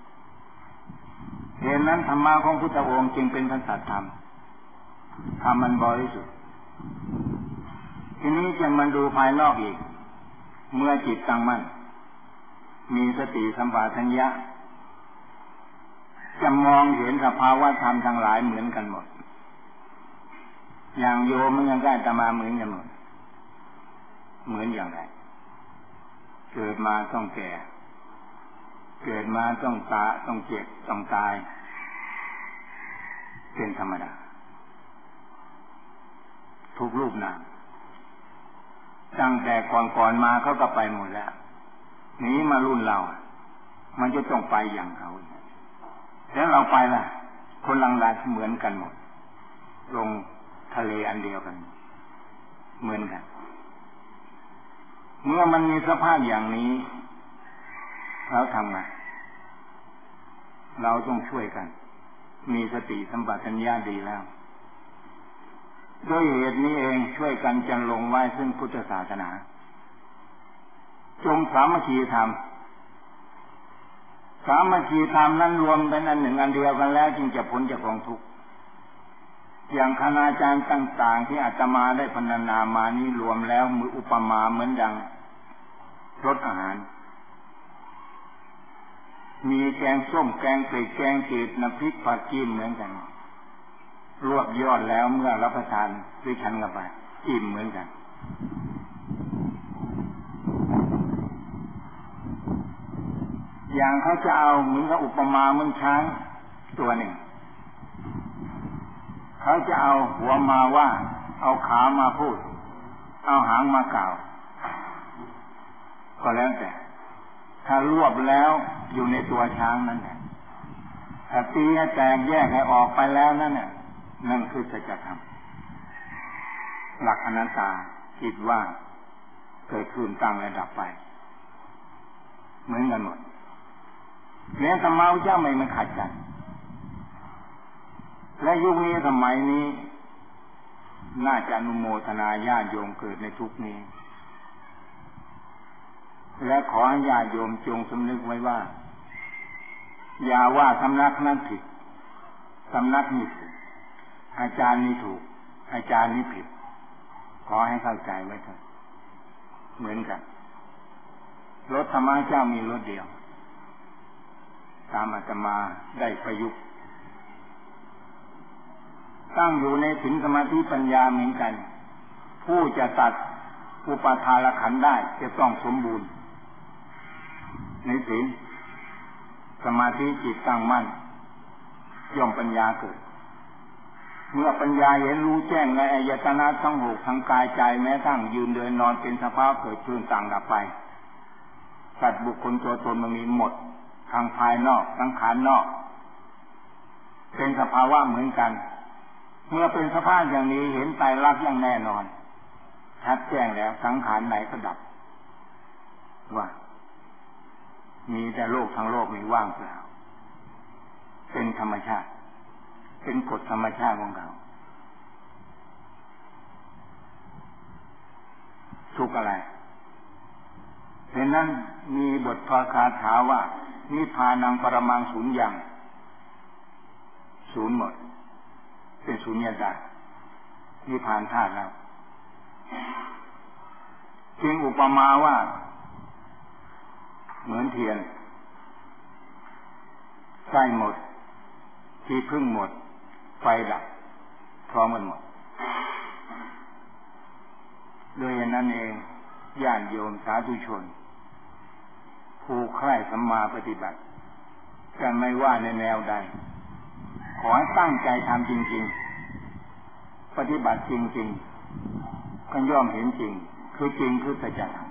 เหตุนั้นธรรมะของพุทธองค์จึงเป็นพระสัจธรรมธรรมมันบริสุทธิ์ทีนี้จะมาดูภายนอกอีกเมื่อจิตตั้งมั่นมีสติสัมปชัญญะจะมองเห็นสภาวะธรรมทั้งหลายเหมือนกันหมดอย่างโยมมันยังได้ตมาเหมือนกันหมดเหมือนอย่างไรเกิดมาต้องแก่เกิดมาต้องต้องเจ็บต้องตายเป็นธรรมดาทุกรูปนามตั้งแต่ก่อนมาเขาก็ไปหมดแล้วนี้มารุ่นเรามันจะต้องไปอย่างเขาแล้วเราไปล่ะคนลังลาเหมือนกันหมดลงทะเลอันเดียวกันเหมือนกันเมื่อมันมีสภาพอย่างนี้เราทำไงเราต้องช่วยกันมีสติสัมปชัญญะดีแล้วด้วยเหตุนี้เองช่วยกันจันลงไว้ซึ่งพุทธศาสนาจงสามัคคีธรรมสามัคคีธรรมนั้นรวมเป็นอันหนึ่งอันเดียวกันแล้วจึงจะพ้นจากกองทุกข์อย่างคณาจารย์ต่างๆที่อาตมาได้พรรณนามานี้รวมแล้วมืออุปมาเหมือนดังรสอาหารมีแกงส้มแกงเผ็ดแกงจืดน้ำพริกผักจิ้มเหมือนกันรวบยอดแล้วเมื่อรับประทานด้วยฉันกับไปอิ่มเหมือนกันอย่างเขาจะเอาเหมือนกับอุปมาเหมือนช้างตัวหนึ่งเขาจะเอาหัวมาว่าเอาขามาพูดเอาหางมากล่าวก็แล้วแต่ถ้ารวบแล้วอยู่ในตัวช้างนั่นแหละถ้าตีให้แตกแยกให้ออกไปแล้วนั่นน่ะนั่นคือสัจธรรมหลักอนัตตาจิตว่างเกิดขึ้นตั้งและดับไปเหมือนกันหมดแม้ธรรมะเจ้าไม่ขัดกันและยุคนี้สมัยนี้น่าจะอนุโมทนาญาติโยมเกิดในทุกนี้และขอให้ญาติโยมจงสำนึกไว้ว่าอย่าว่าสำนักนั้นผิดสำนักนี้ถูกอาจารย์นี้ถูกอาจารย์นี้ผิดขอให้เข้าใจไว้เถอะเหมือนกันรถธรรมะเจ้ามีรถเดียวตามอาตมาได้ประยุกต์ตั้งอยู่ในศีลสมาธิปัญญาเหมือนกันผู้จะตัดอุปาทานขันธ์ได้จะต้องสมบูรณ์ในศีลสมาธิจิตตั้งมั่นย่อมปัญญาเกิดเมื่อปัญญาเห็นรู้แจ้งในอายตนะทั้งหกทั้งกายใจแม้ทั้งยืนเดินนอนเป็นสภาพเกิดขึ้นต่างดับไปสัตว์บุคคลตัวตนมันมีหมดทางภายนอกสังขารนอกเป็นสภาวะเหมือนกันเมื่อเป็นสภาพอย่างนี้เห็นไตรลักษณ์อย่างแน่นอนชัดแจ้งแล้วสังขารไหนก็ดับว่ามีแต่โลกทั้งโลกมีว่างเปล่าเป็นธรรมชาติเป็นกฎธรรมชาติของเขาทุกอะไรเพราะนั้นมีบทพระคาถาว่านิพพานังปรมังสุญญังศูนย์หมดเป็นสุญญตานิพพานธาตุแล้วจึงอุปมาว่าเหมือนเทียนใกล้หมดที่พึ่งหมดไฟดับพร้อมกันหมดโดยนั้นเองญาติโยมสาธุชนผู้ใคร่สัมมาปฏิบัติจะไม่ว่าในแนวใดขอให้ตั้งใจทำจริงๆปฏิบัติจริงๆก็ย่อมเห็นจริงคือจริงคือสัจธรรม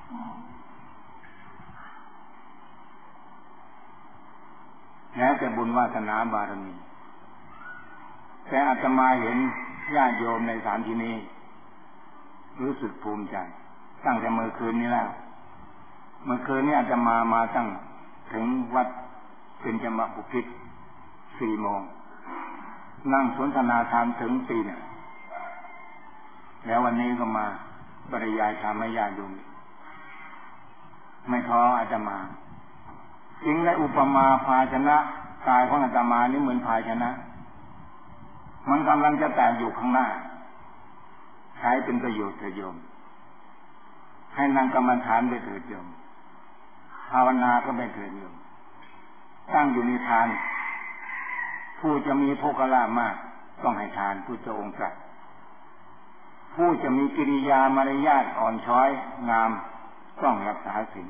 แล้วแต่บุญวาสนาบารมีแต่อาตมาเห็นญาติโยมในสถานที่นี้รู้สึกภูมิใจตั้งแต่เมื่อคืนนี้แล้วเมื่อคืนนี้อาตมาตั้งถึงวัดเป็นจมะบุพิต4 โมงนั่งสนทนาธรรมถึงตี 1แล้ววันนี้ก็มาบรรยายธรรมให้ญาติโยมไม่ท้ออาตมาจึงได้อุปมาภาชนะกายของอาตมานี่เหมือนภาชนะมันกำลังจะแตกอยู่ข้างหน้าใช้เป็นประโยชน์เถิดโยมให้นั่งกรรมฐานไปเถิดโยมภาวนาก็ไปเถิดโยมตั้งอยู่ในทานผู้จะมีโภคลาภมากต้องให้ทานพุทธองค์ตรัสผู้จะมีกิริยามารยาทอ่อนช้อยงามต้องรักษาศีล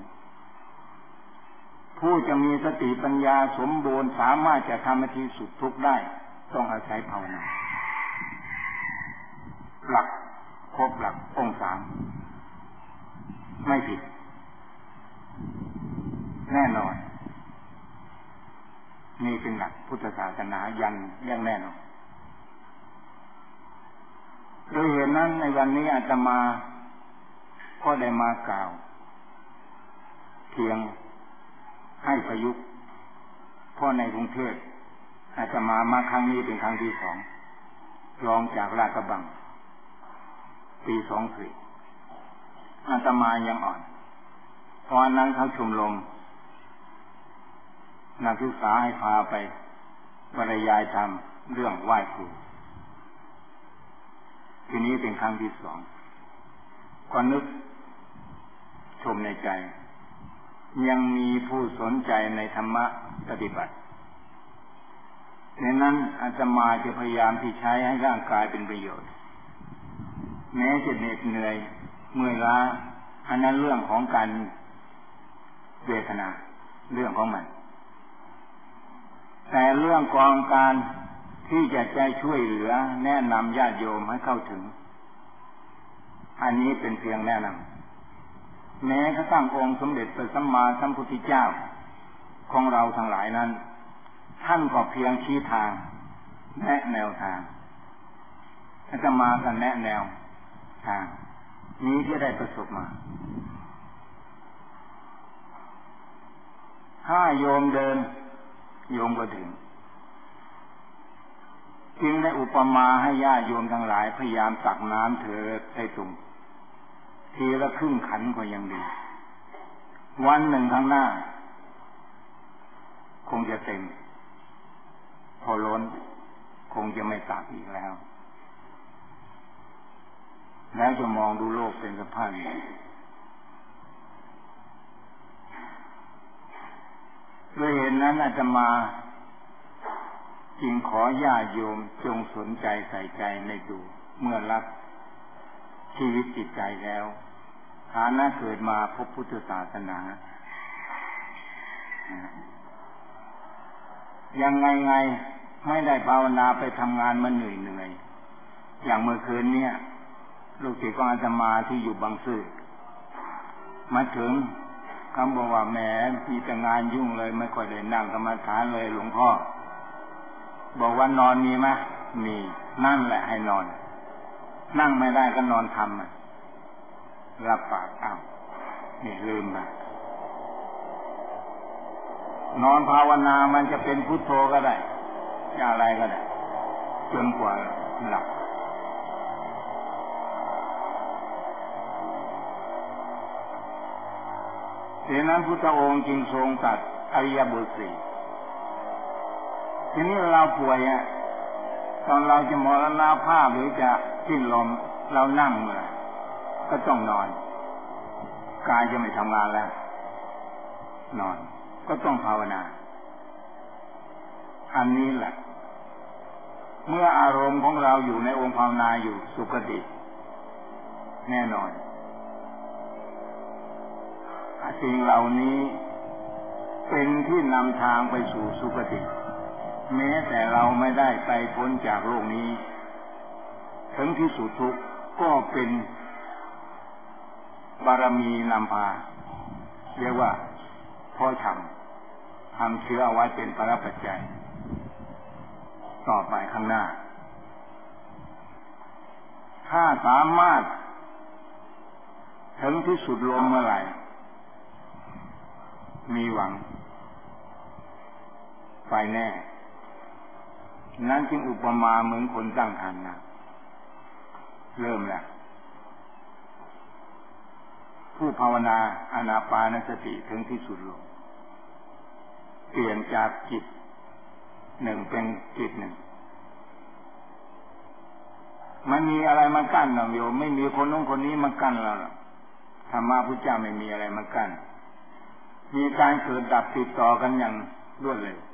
ผู้จะมีสติปัญญาสมบูรณ์สามารถจะทำให้ที่สุดทุกข์ได้ต้องอาศัยภาวนาหลักครบหลักองค์3ไม่ผิดแน่นอนนี่เป็นหลักพุทธศาสนายันอย่างแน่นอนโดยเหตุนั้นในวันนี้อาตมาก็ได้มากล่าวเพียงให้ประยุกต์เพราะในกรุงเทพอาตมาครั้งนี้เป็นครั้งที่2รองจากลาดกระบังปี24อาตมายังอ่อนเพราะนั้นเขาชมรมนักศึกษาให้พาไปบรรยายธรรมเรื่องไหว้ครูทีนี้เป็นครั้งที่2ก็นึกชมในใจยังมีผู้สนใจในธรรมะปฏิบัติดังนั้นอาตมาจะพยายามที่ใช้ให้ร่างกายเป็นประโยชน์แม้จะเหน็ดเหนื่อยเมื่อยล้าอันนั้นเรื่องของการเวทนาเรื่องของมันแต่เรื่องของการที่จะใจช่วยเหลือแนะนำญาติโยมให้เข้าถึงอันนี้เป็นเพียงแนะนำแม้กระทั่งองค์สมเด็จพระสัมมาสัมพุทธเจ้าของเราทั้งหลายนั้นท่านก็เพียงชี้ทางแนะแนวทางอาตมาก็แนะแนวทางนี้ที่ได้ประสบมาถ้าโยมเดินโยมก็ถึงจึงได้อุปมาให้ญาติโยมทั้งหลายพยายามตักน้ำเถิดให้ตุ่มทีละครึ่งขันก็ยังดีวันหนึ่งข้างหน้าคงจะเต็มพอล้นคงจะไม่ตักอีกแล้วจะมองดูโลกเป็นสภาพนี้ด้วยเหตุนั้นอาตมาจึงขอญาติโยมจงสนใจใส่ใจในดูเมื่อรักชีวิตจิตใจแล้วฐานะเกิดมาพบพุทธศาสนายังไงไม่ได้ภาวนาไปทำงานมันเหนื่อยอย่างเมื่อคืนเนี่ยลูกศิษย์ของอาตมาที่อยู่บางซื่อมาถึงคำบอกว่าแหมมีแต่งานยุ่งเลยไม่ค่อยได้นั่งกรรมฐานเลยหลวงพ่อบอกว่านอนมีไหมมีนั่นแหละให้นอนนั่งไม่ได้ก็นอนทำรับปากอ้าวนี่ลืมไปนอนภาวนามันจะเป็นพุทโธก็ได้จะอะไรก็ได้จนกว่าหลับดังนั้นพุทธองค์จึงทรงตรัสอริยบทสี่ทีนี้เราป่วยตอนเราจะมรณภาพหรือจะสิ้นลมเรานั่งเมื่อก็ต้องนอนกายจะไม่ทำงานแล้วนอนก็ต้องภาวนาอันนี้แหละเมื่ออารมณ์ของเราอยู่ในองค์ภาวนาอยู่สุคติแน่นอนสิ่งเหล่านี้เป็นที่นำทางไปสู่สุคติแม้แต่เราไม่ได้ไปพ้นจากโลกนี้ถึงที่สุดทุกข์ก็เป็นบารมีนำพาเรียกว่าพ่อทำเชื้อเอาไว้เป็นปรปัจจัยต่อไปข้างหน้าถ้าสามารถถึงที่สุดลมเมื่อไหร่มีหวังไปแน่นั้นจึงอุปมาเหมือนคนตั้งครรภ์นะเริ่มแล้วผู้ภาวนาอานาปานสติถึงที่สุดลงเปลี่ยนจากจิตหนึ่งเป็นจิตหนึ่งมันมีอะไรมากั้นเราโยมไม่มีคนนู้นคนนี้มากั้นเราธรรมะพุทธเจ้าไม่มีอะไรมากั้นมีการเกิดดับติดต่อกันอย่างรวดเร็ว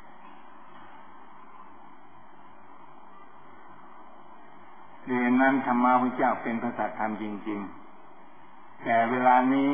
ดังนั้นธรรมะพุทธเจ้าเป็นพระสัจธรรมจริงๆแต่เวลานี้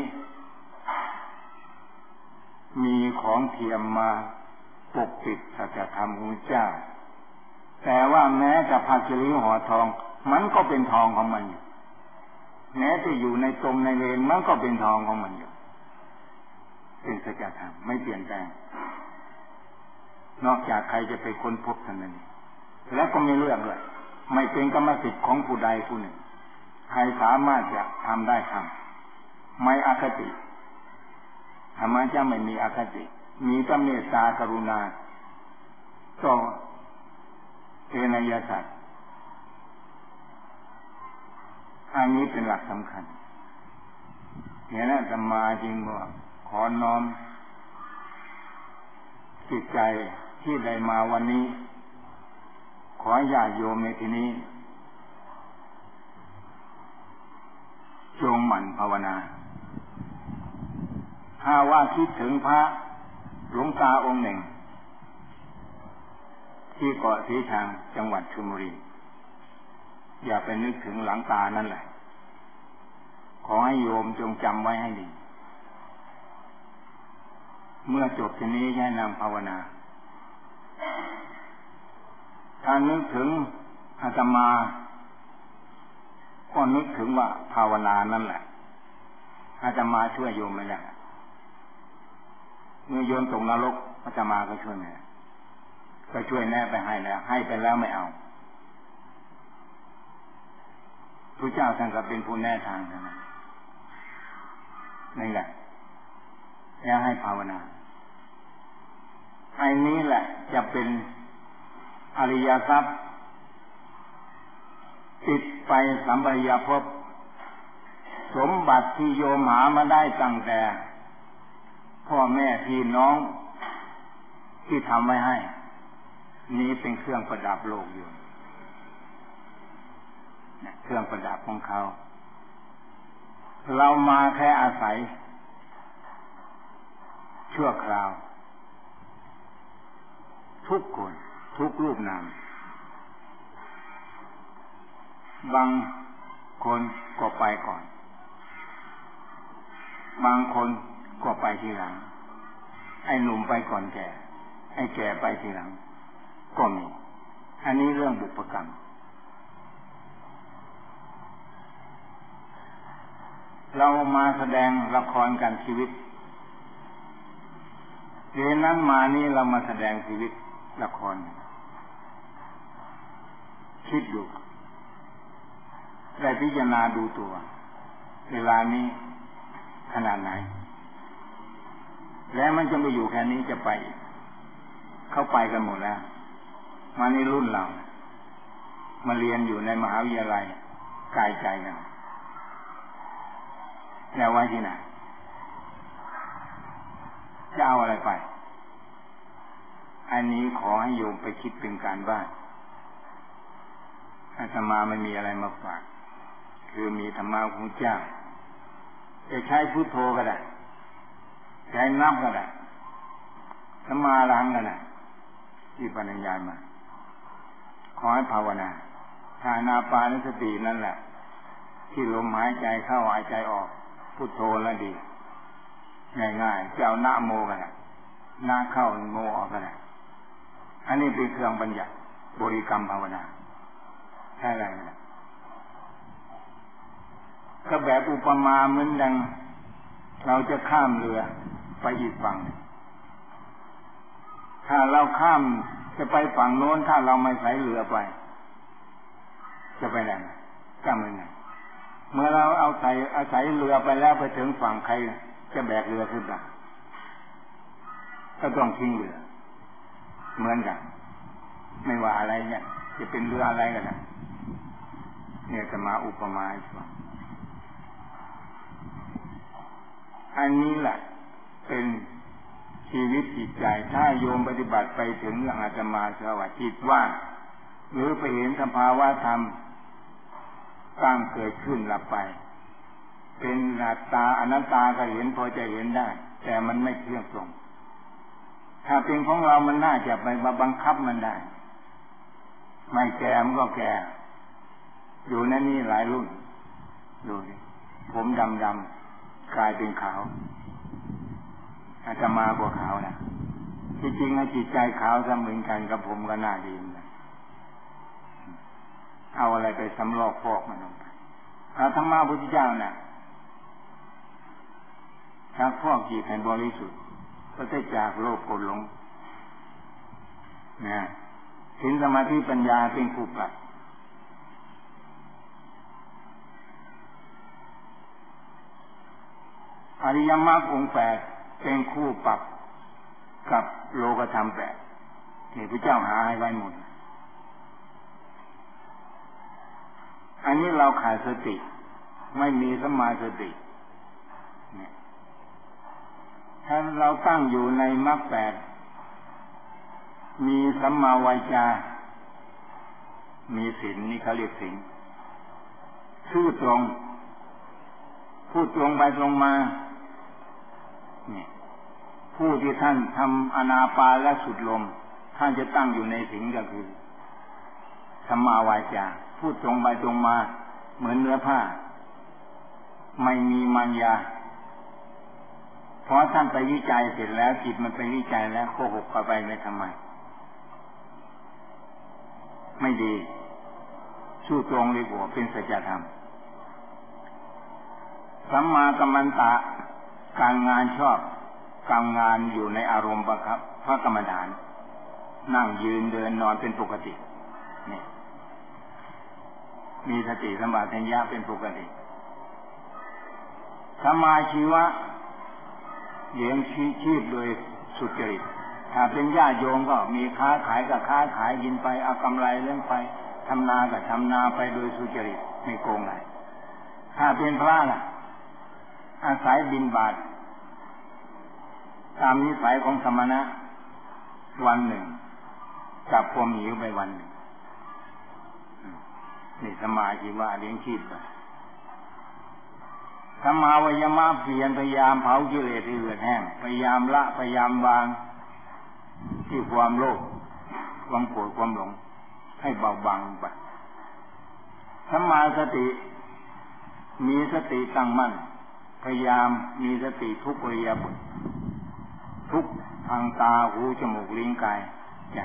มีของเทียมมาปกปิดสัจธรรมของพระเจ้าแต่ว่าแม้จะพาคิริห่อทองมันก็เป็นทองของมันอยู่แม้จะอยู่ในตมในเลนมันก็เป็นทองของมันอยู่เป็นสัจธรรมไม่เปลี่ยนแปลงนอกจากใครจะไปค้นพบเท่านั้นและก็ไม่เลือกเลยไม่เป็นกรรมสิทธิ์ของผู้ใดผู้หนึ่งใครสามารถจะทำได้ทำไม่อคติธรรมะจะไม่มีอคติมีแต่เมตตากรุณาต่อเอนยสัตว์อันนี้เป็นหลักสำคัญเนี่ยนะธรรมาจริงบอกขอน้อมจิตใจที่ได้มาวันนี้ขอญาติโยมในที่นี้จงหมั่นภาวนาถ้าว่าคิดถึงพระหลวงตาองค์หนึ่งที่เกาะสีชังจังหวัดชลบุรีอย่าไปนึกถึงหลังตานั่นแหละขอให้โยมจงจำไว้ให้ดีเมื่อจบทีนี้ให้นำภาวนาถ้านึกถึงอาตมาก็นึกถึงว่าภาวนานั่นแหละอาตมาช่วยโยมไม่ได้เมื่อโยมตกนรกอาตมาก็ช่วยไม่ได้ก็ช่วยแน่ไปให้แล้วให้ไปแล้วไม่เอาพระเจ้าท่านก็เป็นผู้แน่ทางนะนี่แหละแล้วให้ภาวนาไอ้นี้แหละจะเป็นอริยทรัพย์ติดไปสัมปริยภพสมบัติที่โยมหามาได้ตั้งแต่พ่อแม่พี่น้องที่ทำไว้ให้นี้เป็นเครื่องประดับโลกอยู่เครื่องประดับของเขาเรามาแค่อาศัยชั่วคราวทุกคนทุกรูปนามบางคนก็ไปก่อนบางคนก็ไปทีหลังไอ้หนุ่มไปก่อนแก่ไอ้แก่ไปทีหลังก็มีอันนี้เรื่องบุพกรรมเรามาแสดงละครกันชีวิตเดี๋ยวนั้นมานี้เรามาแสดงชีวิตละครคิดอยู่ได้พิจารณาดูตัวเวลานี้ขนาดไหนแล้วมันจะไปอยู่แค่นี้จะไปเข้าไปกันหมดแล้วมาในรุ่นเรามาเรียนอยู่ในมหาวิทยาลัยไกลใจกันแล้วไว้ที่ไหนจะเอาอะไรไปอันนี้ขอให้โยมไปคิดเป็นการบ้านอาตมาไม่มีอะไรมาฝากคือมีธรรมะของเจ้าจะใช้พุทโธก็ได้ใช้นับก็ได้สัมมาอรหังก็ได้ที่ปริญญามาขอให้ภาวนาทานาปานสตินั่นแหละที่ลมหายใจเข้าหายใจออกพุทโธแล้วดีง่ายๆเจ้านะโมก็ได้นะเข้าโมออกก็ได้อันนี้เป็นเครื่องบัญญัติบริกรรมภาวนาใช่ไหมก็แบบอุปมาเหมือนดังเราจะข้ามเรือไปอีกฝั่งถ้าเราข้ามจะไปฝั่งโน้นถ้าเราไม่ใส่เรือไปจะไปไหนก็ไม่ไหนเมื่อเราอาศัยเรือไปแล้วไปถึงฝั่งใครจะแบกเรือขึ้นมาก็ต้องทิ้งเรือเหมือนกันไม่ว่าอะไรเนี่ยจะเป็นเรืออะไรกันนะเนี่ยจะมาอุปมาให้ฟังอันนี้แหละเป็นชีวิตจิตใจถ้าโยมปฏิบัติไปถึงอย่างอาตมาสวัสดิ์จิตว่างหรือไปเห็นสภาวะธรรมตั้งเกิดขึ้นหลับไปเป็นอัตตาอนัตตาก็เห็นพอจะเห็นได้แต่มันไม่เที่ยงตรงถ้าเป็นของเรามันน่าจะไปบังคับมันได้ไม่แก่มันก็แก่อยู่ในนี่หลายรุ่นดูดิผมดำกลายเป็นขาวอาจจะมากว่าขาวนะจริงๆจิตใจขาวเสมือนกันกับผมก็น่าดีนะเอาอะไรไปสำรอกพอกมันลงไปธรรมะพุทธเจ้าน่ะชักพอกจิตให้บริสุทธิ์ก็ได้จากโลภโกรธหลงนะศีลสมาธิปัญญาเป็นคู่ปรับอริยมรรคองค์8เป็นคู่ปรับกับโลกธรรม8ที่พระเจ้าหาให้ไว้หมดอันนี้เราขาดสติไม่มีสัมมาสติถ้าเราตั้งอยู่ในมรรค8มีสัมมาวาจามีศีลนี่เขาเรียกศีลชื่อตรงพูดตรงไปตรงมาผู้ที่ท่านทำอานาปานและสุดลมท่านจะตั้งอยู่ในศีลก็คือสัมมาวาจาพูดตรงไปตรงมาเหมือนเนื้อผ้าไม่มีมารยาเพราะท่านไปวิจัยเสร็จแล้วจิตมันไปวิจัยแล้วโกหกเข้าไปไม่ทำไมไม่ดีชื่อตรงเลยว่าเป็นสัจธรรมสัมมากัมมันตะการงานชอบการงานอยู่ในอารมณ์ประครับพระกรรมฐานนั่งยืนเดินนอนเป็นปกตินี่มีสติสัมปชัญญะเป็นปกติสัมมาชีวะเลี้ยงชีพโดยสุจริตถ้าเป็นญาติโยมก็มีค้าขายก็ค้าขายกินไปเอากำไรเลี้ยงไปทำนาก็ทำนาไปโดยสุจริตไม่โกงไหนถ้าเป็นพระล่ะอาศัยบิณฑบาตตามนิสัยของสมณะวันหนึ่งจับความหิวไปวันหนึ่งนี่สัมมาชีวะเลี้ยงชีพไปสัมมาวิยมะเพียรพยายามเผากิเลสให้เหือดแห้งพยายามละพยายามวางที่ความโลภความโกรธความหลงให้เบาบางไปสัมมาสติมีสติตั้งมั่นพยายามมีสติทุกอิริยาบถทุกทางตาหูจมูกลิ้นกายใจ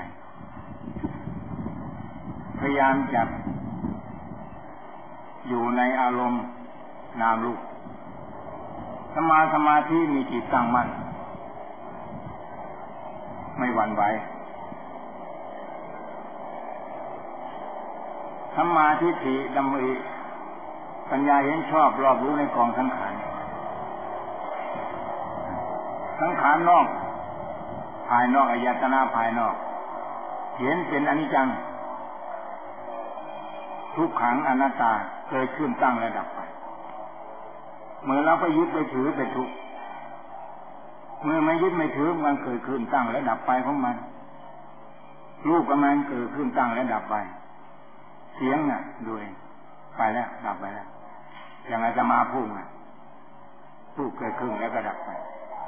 พยายามจับอยู่ในอารมณ์นามรูปสมาธิมีจิตตั้งมั่นไม่หวั่นไหวสัมมาทิฏฐิดำริปัญญาเห็นชอบรอบรู้ในกองสังขารสังขารนอกภายนอกอายตนะภายนอกเห็นเป็นอนิจจังทุกขังอนัตตาเกิดขึ้นตั้งและดับไปเมื่อเราไปยึดไปถือไปทุกข์เมื่อไม่ยึดไม่ถือมันเกิดขึ้นตั้งและดับไปของมันรูปกับมันเกิดขึ้นตั้งและดับไปเสียงน่ะด้วยไปแล้วดับไปแล้วอย่างไรจะมาพูดพูดเกิดขึ้นแล้วก็ดับไป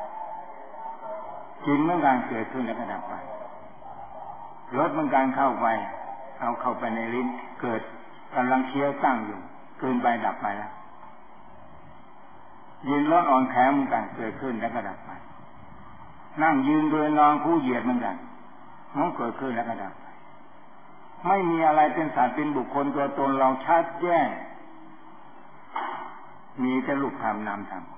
กินเมื่อการเกิดขึ้นแล้วก็ดับไปรสเมื่อการเข้าไปเอาเข้าไปในลิ้นเกิดกำลังเคี้ยวตั้งอยู่เกินไปดับไปแล้วยืนร้อนอ่อนแข็งเหมือนกันเกิดขึ้นแล้วก็ดับไปนั่งยืนโดยนอนคู่เหยียดเหมือนกันมันเกิดขึ้นแล้วก็ดับไปไม่มีอะไรเป็นสัตว์เป็นบุคคลตัวตนเราชัดแจ้งมีแต่รูปธรรมนามธรรม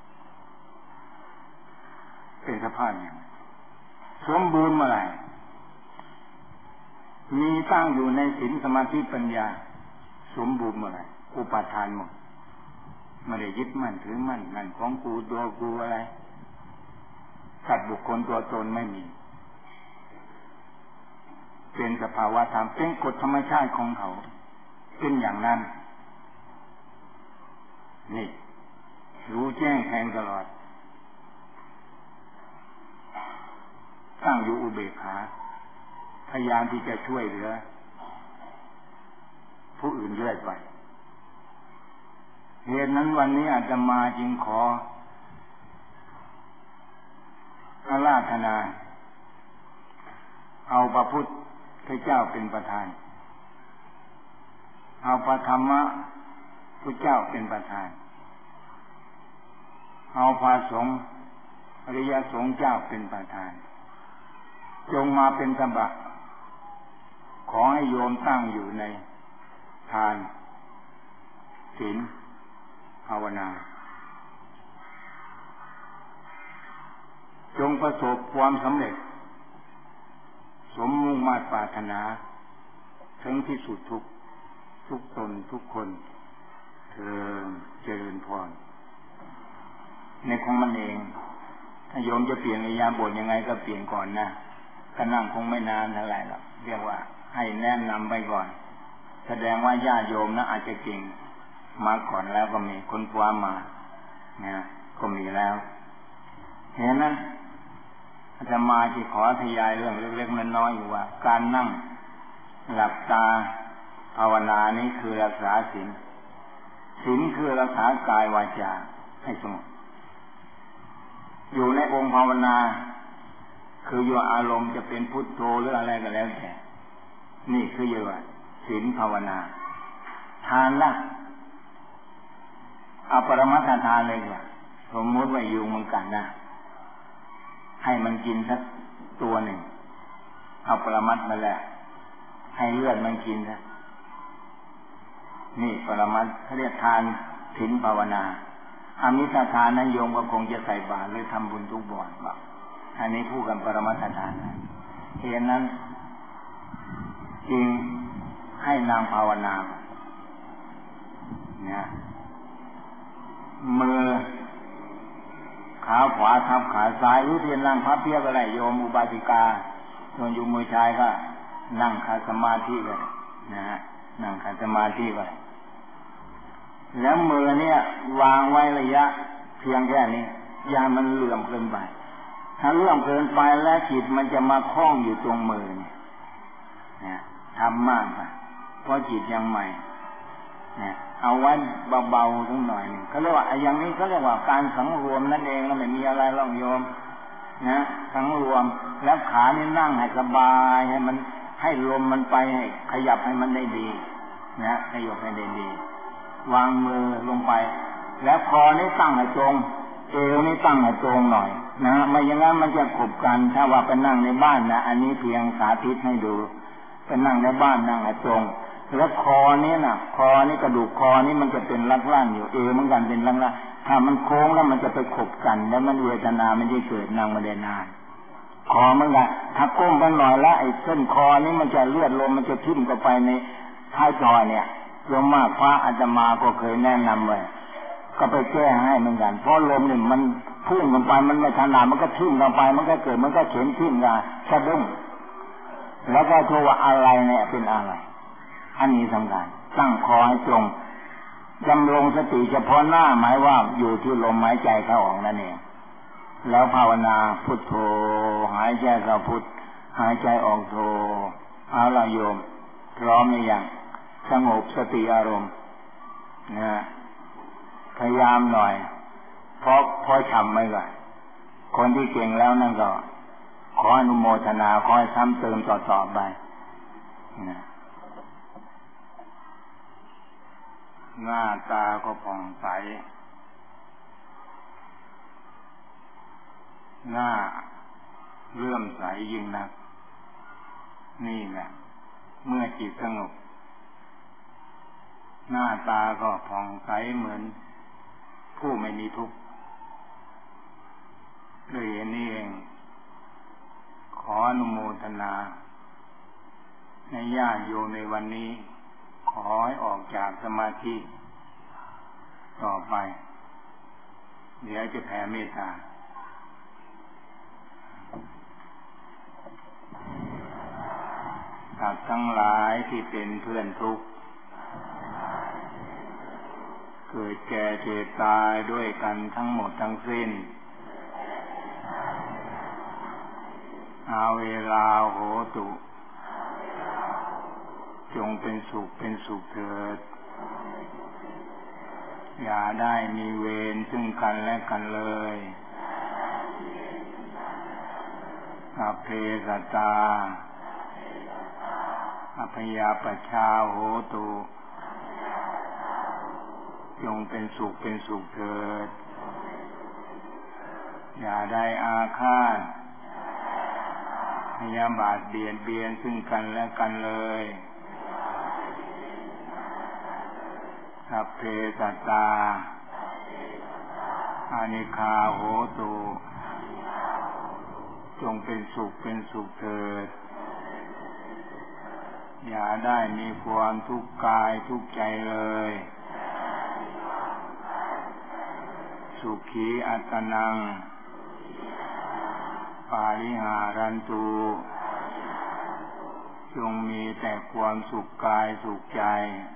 เป็นสภาพอย่างสมบูรณ์เมื่อไหร่มีตั้งอยู่ในศีลสมาธิปัญญาสมบูรณ์เมื่อไหร่อุปาทานหมดไม่ได้ยึดมั่นถือมั่นนั่นของกูตัวกูอะไรสัตว์บุคคลตัวตนไม่มีเป็นสภาวะธรรมเป็นกฎธรรมชาติของเขาเป็นอย่างนั้นนี่รู้แจ้งแทงตลอดตั้งอยู่อุเบกขาพยายามที่จะช่วยเหลือผู้อื่นเรื่อยไปเหตุนั้นวันนี้อาตมาจึงขออาราธนาเอาพระพุทธเจ้าเป็นประธานเอาพระธรรมพุทธเจ้าเป็นประธานเอาพระสงฆ์อริยสงฆ์เจ้าเป็นประธานจงมาเป็นตบะขอให้โยมตั้งอยู่ในทานศีลภาวนาจงประสบความสำเร็จสมมุ่งมา่ปรารถนาถึงที่สุดทุกตนทุกคนเจริญพรในของมันเองถ้าโยมจะเปลี่ยนอิริยาบถยังไงก็เปลี่ยนก่อนนะก็นั่งคงไม่นานเท่าไหร่หรอกเรียกว่าให้แนะนำไปก่อนแสดงว่าญาติโยมนะอาจจะเก่งมาก่อนแล้วก็มีคนคว้ามานะก็มีแล้วเห็นนั้นอาตมาจะขอทยายเรื่องเล็กๆน้อยๆอยู่ว่าการนั่งหลับตาภาวนานี้คือรักษาศีลคือรักษากายวาจาให้สงบอยู่ในองค์ภาวนาคืออยู่อารมณ์จะเป็นพุทโธหรืออะไรก็แล้วแต่นี่คืออยู่ศีลภาวนาทานละเอาปรมัตถทานเลยว่าสมมติว่ายุงมันกัดนะให้มันกินสักตัวหนึ่งเอาปรมัตถ์มาแล้วให้เลือดมันกินซะนี่ปรมัตถ์เขาเรียกทานศีลภาวนาอามิสทานนั้นโยมก็คงจะใส่บาตรหรือทำบุญทุกบ่อนบอกอันนี้พูดกันปรมัตถทานนะเหตุนั้นจริงให้นางภาวนาเนี่ยมือขาขวาทับขาซ้ายหรือเทียนนั่งพับเพียบอะไรโยมอุบาสิกาส่วนอยู่มือชายก็นั่งขัดสมาธิเลยนะฮะนั่งขัดสมาธิไปแล้วมือเนี่ยวางไว้ระยะเพียงแค่นี้อย่ามันเหลื่อมเกินไปถ้าเหลื่อมเกินไปแล้วจิตมันจะมาคล้องอยู่ตรงมือเนี่ยทำมากไปเพราะจิตยังใหม่เนี่ยเอาไว้เบาๆสักหน่อยนึงเขาเรียกว่าอย่างนี้เขาเรียกว่าการสังรวมนั่นเองแล้วไม่มีอะไรหรอกโยมนะสังรวมแล้วขานี่นั่งให้สบายให้มันให้ลมมันไปให้ขยับให้มันได้ดีนะขยับให้ได้ดีวางมือลงไปแล้วคอนี่ตั้งให้ตรงเอวนี่ตั้งให้ตรงหน่อยนะไม่อย่างนั้นมันจะขบกันถ้าว่าไปนั่งในบ้านนะอันนี้เพียงสาธิตให้ดูไปนั่งในบ้านนั่งให้ตรงแล้วคอนี้น่ะคอนี้กระดูกคอนี้มันจะเป็นล่างๆอยู่เอวเหมือนกันเป็นล่างๆถ้ามันโค้งแล้วมันจะไปขบกันแล้วมันเวทนามันจะเกิดนั่งไม่ได้นานคอเหมือนกันถ้าก้มไปหน่อยแล้วไอ้เส้นคอนี้มันจะเลือดลมมันจะทิ่มเข้าไปในท้ายทอยเนี่ยลงมาพระอาตมาก็เคยแนะนำไว้ก็ไปแก้ให้เหมือนกันเพราะลมเนี่ยมันพุ่งลงไปมันไม่ถนัดมันก็ทิ่มลงไปมันก็เกิดมันก็เข็มทิ่มกันสะดุ้งแล้วก็โทรว่าอะไรเนี่ยเป็นอะไรอันนี้สำคัญตั้งคอให้ตรงดำรงสติเฉพาะหน้าหมายว่าอยู่ที่ลมหายใจเข้าออกนั่นเองแล้วภาวนาพุทโธหายใจเข้าพุทหายใจออกโธเอาละโยมพร้อมหรือยังสงบสติอารมณ์นะพยายามหน่อยเพราะทำไม่ได้คนที่เก่งแล้วนั่นก็ขออนุโมทนาขอให้ซ้ำเติมต่อไปนะหน้าตาก็ผ่องใสหน้าเลื่อมใสยิ่งนักนี่แหละเมื่อจิตสงบหน้าตาก็ผ่องใสเหมือนผู้ไม่มีทุกข์ด้วยเหตุนี้เองขออนุโมทนาในญาติโยมในวันนี้ขอให้ออกจากสมาธิต่อไปเดี๋ยวจะแผ่เมตตาสัตว์ทั้งหลายที่เป็นเพื่อนทุกข์เกิดแก่เจ็บตายด้วยกันทั้งหมดทั้งสิ้นอาเวลาโหตุจงเป็นสุขเถิดอย่าได้มีเวรซึ่งกันและกันเลยสัพเพสัตตาอัพยาปัชชาโหตุจงเป็นสุขเถิดอย่าได้อาฆาตพยาบาทเบียดเบียนซึ่งกันและกันเลยสัพเพสัตตาอานิฆาโหตุจงเป็นสุขเถิดอย่าได้มีความทุกข์กายทุกข์ใจเลยสุขีอัตตนังปาริหารันตุจงมีแต่ความสุขกายสุขใจ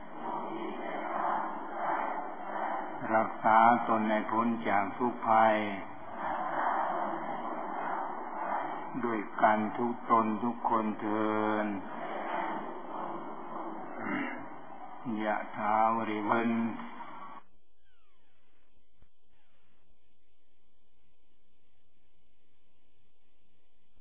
รักษาตนให้พ้นจากทุกภัยด้วยกันทุกตนทุกคนเถิดยะถาวริวัฏ